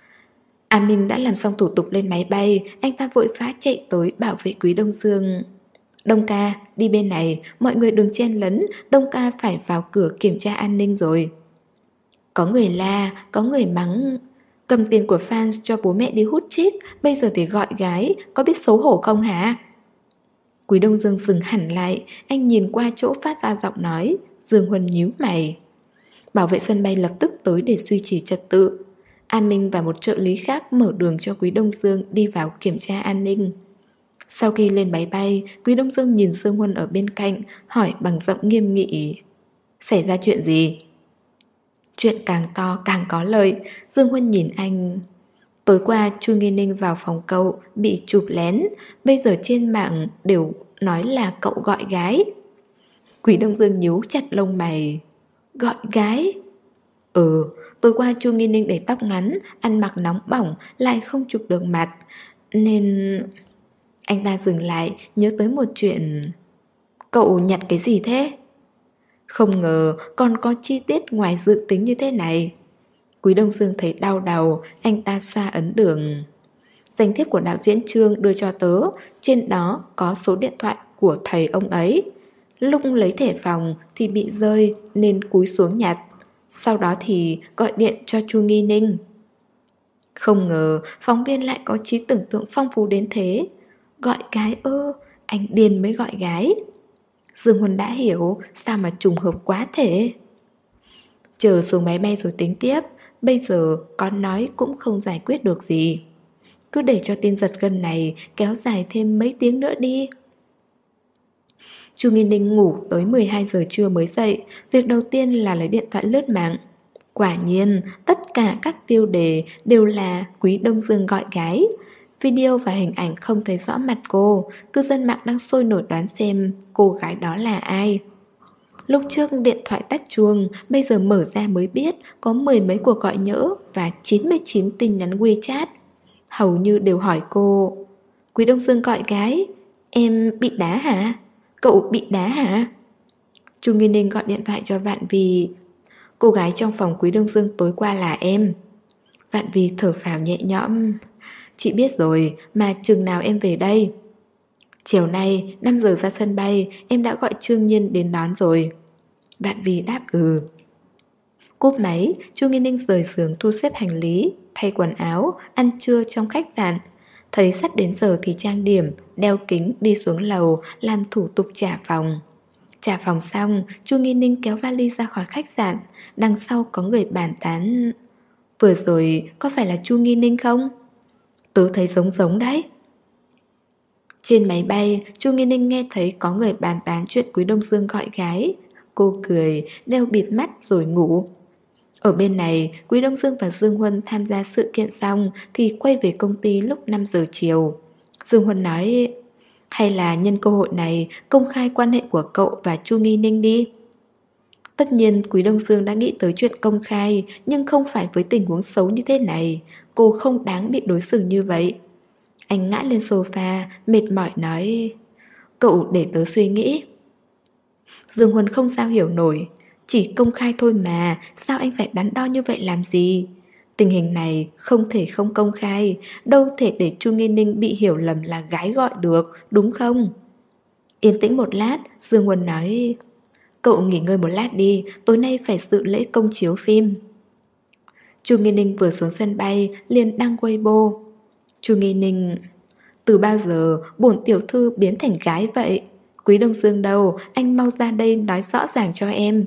A Minh đã làm xong thủ tục lên máy bay, anh ta vội vã chạy tới bảo vệ Quý Đông Dương. Đông ca, đi bên này, mọi người đừng chen lấn, Đông ca phải vào cửa kiểm tra an ninh rồi. Có người la, có người mắng. Cầm tiền của fans cho bố mẹ đi hút chích, bây giờ thì gọi gái, có biết xấu hổ không hả? Quý Đông Dương dừng hẳn lại, anh nhìn qua chỗ phát ra giọng nói. Dương Huân nhíu mày. Bảo vệ sân bay lập tức tới để duy trì trật tự. A Minh và một trợ lý khác mở đường cho Quý Đông Dương đi vào kiểm tra an ninh. Sau khi lên máy bay, Quý Đông Dương nhìn Dương Huân ở bên cạnh, hỏi bằng giọng nghiêm nghị. Xảy ra chuyện gì? Chuyện càng to càng có lợi. Dương Huân nhìn anh. Tối qua Chu Nghi Ninh vào phòng cậu bị chụp lén, bây giờ trên mạng đều nói là cậu gọi gái. Quý Đông Dương nhíu chặt lông mày. Gọi gái? Ừ, tối qua Chu Nghi Ninh để tóc ngắn, ăn mặc nóng bỏng, lại không chụp được mặt, nên... Anh ta dừng lại, nhớ tới một chuyện. Cậu nhặt cái gì thế? Không ngờ còn có chi tiết ngoài dự tính như thế này. Quý Đông Dương thấy đau đầu, anh ta xoa ấn đường. Danh thiếp của đạo diễn Trương đưa cho tớ, trên đó có số điện thoại của thầy ông ấy. Lúc lấy thẻ phòng thì bị rơi nên cúi xuống nhặt. Sau đó thì gọi điện cho Chu Nghi Ninh. Không ngờ phóng viên lại có trí tưởng tượng phong phú đến thế. Gọi gái ư, anh điên mới gọi gái. Dương Huân đã hiểu, sao mà trùng hợp quá thể. Chờ xuống máy bay rồi tính tiếp. Bây giờ có nói cũng không giải quyết được gì. Cứ để cho tin giật gân này kéo dài thêm mấy tiếng nữa đi. Chu Nghi Ninh ngủ tới mười hai giờ trưa mới dậy. Việc đầu tiên là lấy điện thoại lướt mạng. Quả nhiên, tất cả các tiêu đề đều là Quý Đông Dương gọi gái. Video và hình ảnh không thấy rõ mặt cô. Cư dân mạng đang sôi nổi đoán xem cô gái đó là ai. Lúc trước điện thoại tắt chuông, bây giờ mở ra mới biết có mười mấy cuộc gọi nhỡ và chín mươi chín tin nhắn WeChat. Hầu như đều hỏi cô: Quý Đông Dương gọi gái, em bị đá hả? Cậu bị đá hả? Chu Nghi Ninh gọi điện thoại cho Vạn Vì. Cô gái trong phòng Quý Đông Dương tối qua là em. Vạn Vì thở phào nhẹ nhõm. Chị biết rồi, mà chừng nào em về đây? Chiều nay năm giờ ra sân bay, em đã gọi Trương Nhiên đến đón rồi. Vạn Vì đáp ừ. Cúp máy, Chu Nghi Ninh rời giường thu xếp hành lý, thay quần áo, ăn trưa trong khách sạn. Thấy sắp đến giờ thì trang điểm, đeo kính đi xuống lầu làm thủ tục trả phòng. Trả phòng xong, Chu Nghi Ninh kéo vali ra khỏi khách sạn. Đằng sau có người bàn tán: vừa rồi có phải là Chu Nghi Ninh không? Tớ thấy giống giống đấy. Trên máy bay, Chu Nghi Ninh nghe thấy có người bàn tán chuyện Quý Đông Dương gọi gái. Cô cười, đeo bịt mắt rồi ngủ. Ở bên này, Quý Đông Dương và Dương Huân tham gia sự kiện xong thì quay về công ty lúc năm giờ chiều. Dương Huân nói: hay là nhân cơ hội này công khai quan hệ của cậu và Chu Nghi Ninh đi. Tất nhiên Quý Đông Dương đã nghĩ tới chuyện công khai, nhưng không phải với tình huống xấu như thế này. Cô không đáng bị đối xử như vậy. Anh ngã lên sofa, mệt mỏi nói: cậu để tớ suy nghĩ. Dương Huân không sao hiểu nổi. Chỉ công khai thôi mà, sao anh phải đắn đo như vậy làm gì? Tình hình này không thể không công khai, đâu thể để Chu Nghi Ninh bị hiểu lầm là gái gọi được, đúng không? Yên tĩnh một lát, Dương Huân nói: cậu nghỉ ngơi một lát đi, tối nay phải dự lễ công chiếu phim. Chu Nghi Ninh vừa xuống sân bay liền đăng Weibo. Chu Nghi Ninh: từ bao giờ bổn tiểu thư biến thành gái vậy? Quý Đông Dương đâu, anh mau ra đây nói rõ ràng cho em.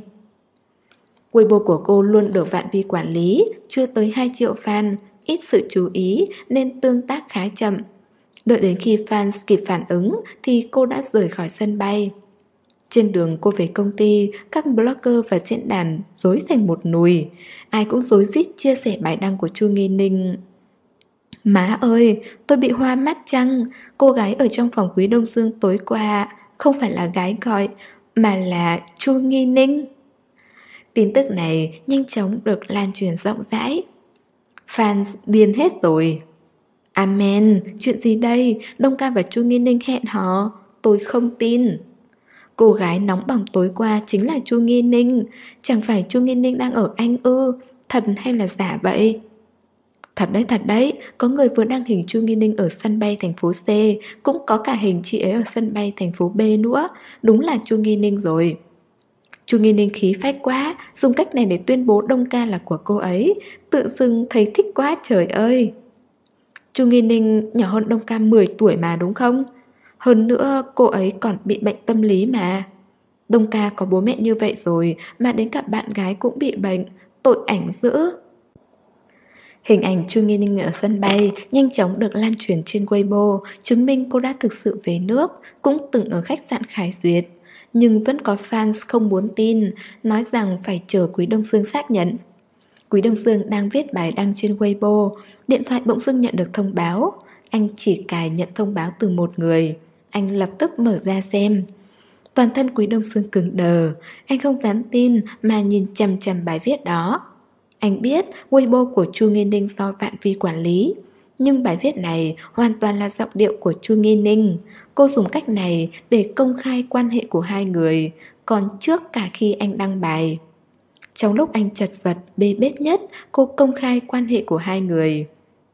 Weibo của cô luôn được Vạn Vi quản lý, chưa tới hai triệu fan, ít sự chú ý nên tương tác khá chậm. Đợi đến khi fans kịp phản ứng thì cô đã rời khỏi sân bay. Trên đường cô về công ty, các blogger và diễn đàn rối thành một nùi. Ai cũng rối rít chia sẻ bài đăng của Chu Nghi Ninh. Má ơi, tôi bị hoa mắt chăng? Cô gái ở trong phòng Quý Đông Dương tối qua không phải là gái gọi, mà là Chu Nghi Ninh. Tin tức này nhanh chóng được lan truyền rộng rãi. Fans điên hết rồi. Amen, chuyện gì đây? Đông Ca và Chu Nghi Ninh hẹn hò. Tôi không tin. Cô gái nóng bỏng tối qua chính là Chu Nghi Ninh. Chẳng phải Chu Nghi Ninh đang ở Anh ư? Thật hay là giả vậy? Thật đấy, thật đấy. Có người vừa đăng hình Chu Nghi Ninh ở sân bay thành phố C, cũng có cả hình chị ấy ở sân bay thành phố B nữa. Đúng là Chu Nghi Ninh rồi. Chu Nghi Ninh khí phách quá, dùng cách này để tuyên bố Đông Ca là của cô ấy. Tự dưng thấy thích quá trời ơi. Chu Nghi Ninh nhỏ hơn Đông Ca mười tuổi mà đúng không? Hơn nữa cô ấy còn bị bệnh tâm lý mà. Đông Ca có bố mẹ như vậy rồi mà đến cả bạn gái cũng bị bệnh, tội ảnh dữ. Hình ảnh Chu Nghi Ninh ở sân bay nhanh chóng được lan truyền trên Weibo, chứng minh cô đã thực sự về nước, cũng từng ở khách sạn Khải Duyệt. Nhưng vẫn có fans không muốn tin, nói rằng phải chờ Quý Đông Dương xác nhận. Quý Đông Dương đang viết bài đăng trên Weibo, điện thoại bỗng dưng nhận được thông báo. Anh chỉ cài nhận thông báo từ một người. Anh lập tức mở ra xem. Toàn thân Quý Đông Dương cứng đờ. Anh không dám tin mà nhìn chằm chằm bài viết đó. Anh biết Weibo của Chu Nghi Ninh do Vạn Vi quản lý, nhưng bài viết này hoàn toàn là giọng điệu của Chu Nghi Ninh. Cô dùng cách này để công khai quan hệ của hai người. còn trước cả khi anh đăng bài. Trong lúc anh chật vật bê bết nhất, cô công khai quan hệ của hai người.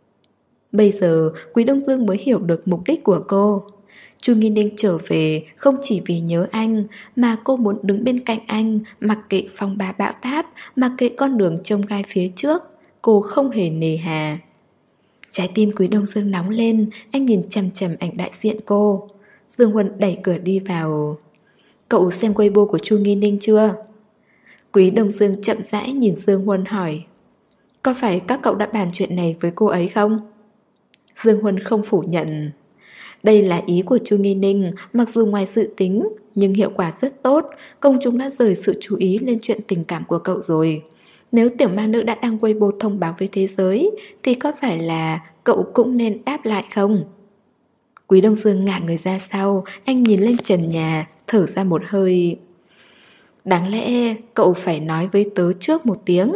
Bây giờ Quý Đông Dương mới hiểu được mục đích của cô. Chu Nghi Ninh trở về không chỉ vì nhớ anh, mà cô muốn đứng bên cạnh anh, mặc kệ phong ba bão táp, mặc kệ con đường chông gai phía trước. Cô không hề nề hà. Trái tim Quý Đông Dương nóng lên, anh nhìn chằm chằm ảnh đại diện cô. Dương Huân đẩy cửa đi vào. Cậu xem Weibo của Chu Nghi Ninh chưa? Quý Đông Dương chậm rãi nhìn Dương Huân hỏi. Có phải các cậu đã bàn chuyện này với cô ấy không? Dương Huân không phủ nhận. Đây là ý của Chu Nghi Ninh, mặc dù ngoài dự tính, nhưng hiệu quả rất tốt. Công chúng đã rời sự chú ý lên chuyện tình cảm của cậu rồi. Nếu tiểu ma nữ đã đăng Weibo thông báo với thế giới, thì có phải là cậu cũng nên đáp lại không? Quý Đông Dương ngả người ra sau, anh nhìn lên trần nhà, thở ra một hơi. Đáng lẽ cậu phải nói với tớ trước một tiếng.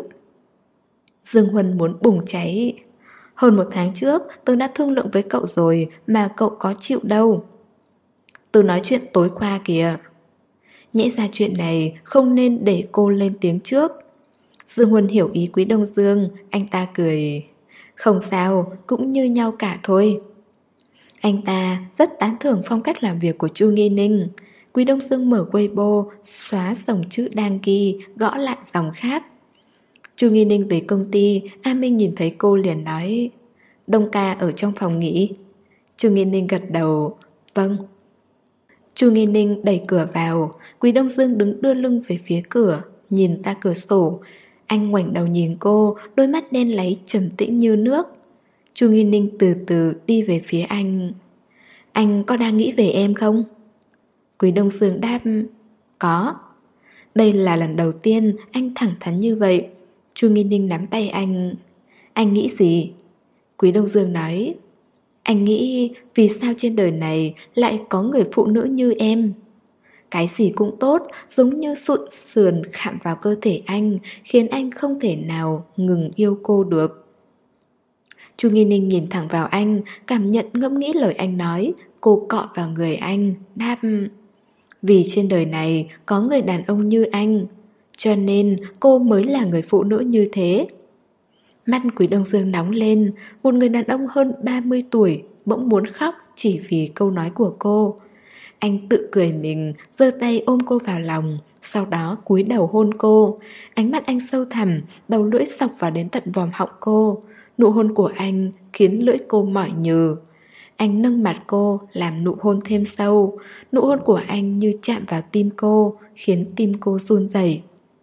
Dương Huân muốn bùng cháy. Hơn một tháng trước tớ đã thương lượng với cậu rồi, mà cậu có chịu đâu. Tớ nói chuyện tối qua kìa. Nhẽ ra chuyện này không nên để cô lên tiếng trước. Dương Huân hiểu ý Quý Đông Dương, anh ta cười. Không sao, cũng như nhau cả thôi. Anh ta rất tán thưởng phong cách làm việc của Chu Nghi Ninh. Quý Đông Dương mở Weibo, xóa dòng chữ đang ghi, gõ lại dòng khác. Chu Nghi Ninh về công ty, A Minh nhìn thấy cô liền nói. Đông ca ở trong phòng nghỉ. Chu Nghi Ninh gật đầu. Vâng. Chu Nghi Ninh đẩy cửa vào. Quý Đông Dương đứng đưa lưng về phía cửa, nhìn ra cửa sổ. Anh ngoảnh đầu nhìn cô, đôi mắt đen láy trầm tĩnh như nước. Chu Nghi Ninh từ từ đi về phía anh. Anh có đang nghĩ về em không? Quý Đông Dương đáp. Có. Đây là lần đầu tiên anh thẳng thắn như vậy. Chu Nghi Ninh nắm tay anh. Anh nghĩ gì? Quý Đông Dương nói. Anh nghĩ vì sao trên đời này lại có người phụ nữ như em? Cái gì cũng tốt, giống như sụn sườn khảm vào cơ thể anh, khiến anh không thể nào ngừng yêu cô được. Chu Nghi Ninh nhìn thẳng vào anh, cảm nhận ngẫm nghĩ lời anh nói. Cô cọ vào người anh, đáp. Vì trên đời này có người đàn ông như anh, cho nên cô mới là người phụ nữ như thế. Mắt Quý Đông Dương nóng lên. Một người đàn ông hơn ba mươi tuổi bỗng muốn khóc chỉ vì câu nói của cô. Anh tự cười mình, giơ tay ôm cô vào lòng, sau đó cúi đầu hôn cô. Ánh mắt anh sâu thẳm, đầu lưỡi xộc vào đến tận vòm họng cô. Nụ hôn của anh khiến lưỡi cô mỏi nhừ. Anh nâng mặt cô, làm nụ hôn thêm sâu. Nụ hôn của anh như chạm vào tim cô, khiến tim cô run rẩy.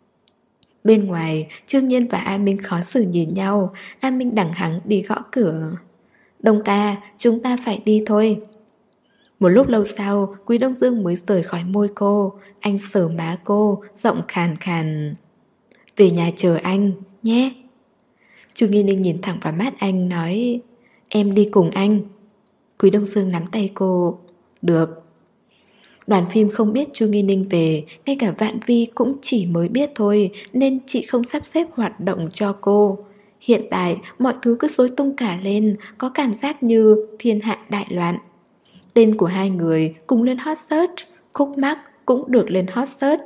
Bên ngoài, Trương Nhiên và A Minh khó xử nhìn nhau. A Minh đằng hắng đi gõ cửa. Đông ca, chúng ta phải đi thôi. Một lúc lâu sau, Quý Đông Dương mới rời khỏi môi cô. Anh sờ má cô, giọng khàn khàn. Về nhà chờ anh, nhé. Chu Nghi Ninh nhìn thẳng vào mắt anh, nói. Em đi cùng anh. Quý Đông Dương nắm tay cô. Được. Đoàn phim không biết Chu Nghi Ninh về, ngay cả Vạn Vi cũng chỉ mới biết thôi, nên chị không sắp xếp hoạt động cho cô. Hiện tại mọi thứ cứ rối tung cả lên, có cảm giác như thiên hạ đại loạn. Tên của hai người cùng lên hot search, khúc mắc cũng được lên hot search.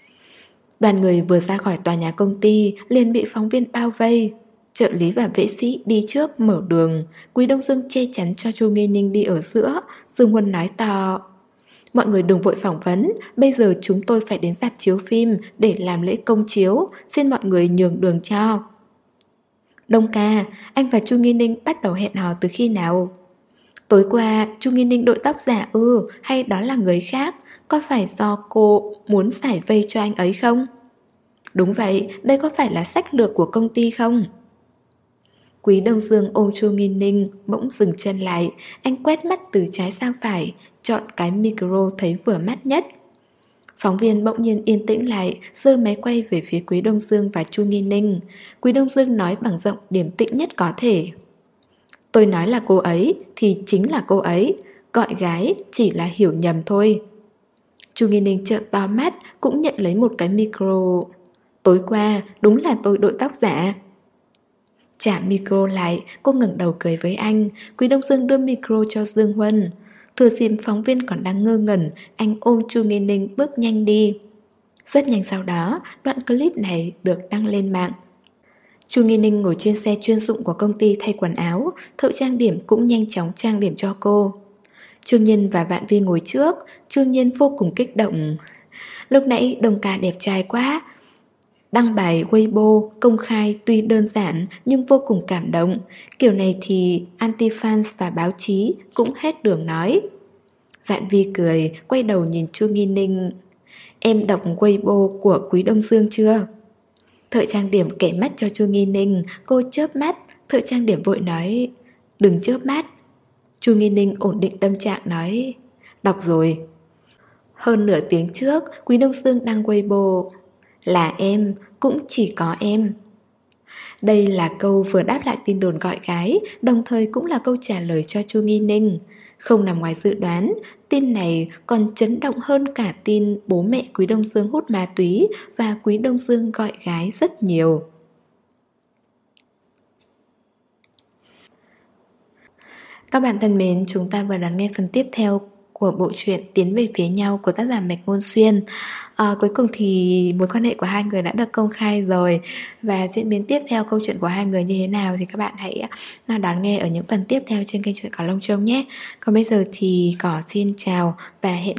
Đoàn người vừa ra khỏi tòa nhà công ty liền bị phóng viên bao vây. Trợ lý và vệ sĩ đi trước mở đường. Quý Đông Dương che chắn cho Chu Nghi Ninh đi ở giữa. Dương Huân nói to. Mọi người đừng vội phỏng vấn, bây giờ chúng tôi phải đến rạp chiếu phim để làm lễ công chiếu, xin mọi người nhường đường cho. Đông ca, anh và Chu Nghi Ninh bắt đầu hẹn hò từ khi nào? Tối qua Chu Nghi Ninh đội tóc giả ư, hay đó là người khác? Có phải do cô muốn giải vây cho anh ấy không? Đúng vậy, đây có phải là sách lược của công ty không? Quý Đông Dương ôm Chu Nghi Ninh, bỗng dừng chân lại. Anh quét mắt từ trái sang phải, chọn cái micro thấy vừa mắt nhất. Phóng viên bỗng nhiên yên tĩnh lại, giơ máy quay về phía Quý Đông Dương và Chu Nghi Ninh. Quý Đông Dương nói bằng giọng điềm tĩnh nhất có thể. Tôi nói là cô ấy thì chính là cô ấy, gọi gái chỉ là hiểu nhầm thôi. Chu Nghi Ninh trợn to mắt, cũng nhận lấy một cái micro. Tối qua đúng là tôi đội tóc giả. Trả micro lại, cô ngẩng đầu cười với anh. Quý Đông Dương đưa micro cho Dương Huân. Thừa dịp phóng viên còn đang ngơ ngẩn, anh ôm Chu Nghi Ninh bước nhanh đi. Rất nhanh sau đó, đoạn clip này được đăng lên mạng. Chu Nghi Ninh ngồi trên xe chuyên dụng của công ty thay quần áo, thợ trang điểm cũng nhanh chóng trang điểm cho cô. Trương Nhiên và Vạn Vi ngồi trước, Trương Nhiên vô cùng kích động. Lúc nãy Đồng ca đẹp trai quá. Đăng bài Weibo công khai tuy đơn giản nhưng vô cùng cảm động. Kiểu này thì anti-fans và báo chí cũng hết đường nói. Vạn Vi cười, quay đầu nhìn Chu Nghi Ninh. Em đọc Weibo của Quý Đông Dương chưa? Thợ trang điểm kể mắt cho Chu Nghi Ninh, cô chớp mắt. Thợ trang điểm vội nói, đừng chớp mắt. Chu Nghi Ninh ổn định tâm trạng nói, đọc rồi. Hơn nửa tiếng trước, Quý Đông Dương đăng Weibo, là em, cũng chỉ có em. Đây là câu vừa đáp lại tin đồn gọi gái, đồng thời cũng là câu trả lời cho Chu Nghi Ninh. Không nằm ngoài dự đoán, tin này còn chấn động hơn cả tin bố mẹ Quý Đông Dương hút ma túy và Quý Đông Dương gọi gái rất nhiều. Các bạn thân mến, chúng ta vừa đón nghe phần tiếp theo của bộ truyện Tiến về phía nhau của tác giả Mạch Ngôn Xuyên. À, cuối cùng thì mối quan hệ của hai người đã được công khai rồi. Và diễn biến tiếp theo câu chuyện của hai người như thế nào thì các bạn hãy đón nghe ở những phần tiếp theo trên kênh Truyện Cỏ Lông Trông nhé. Còn bây giờ thì Cỏ xin chào và hẹn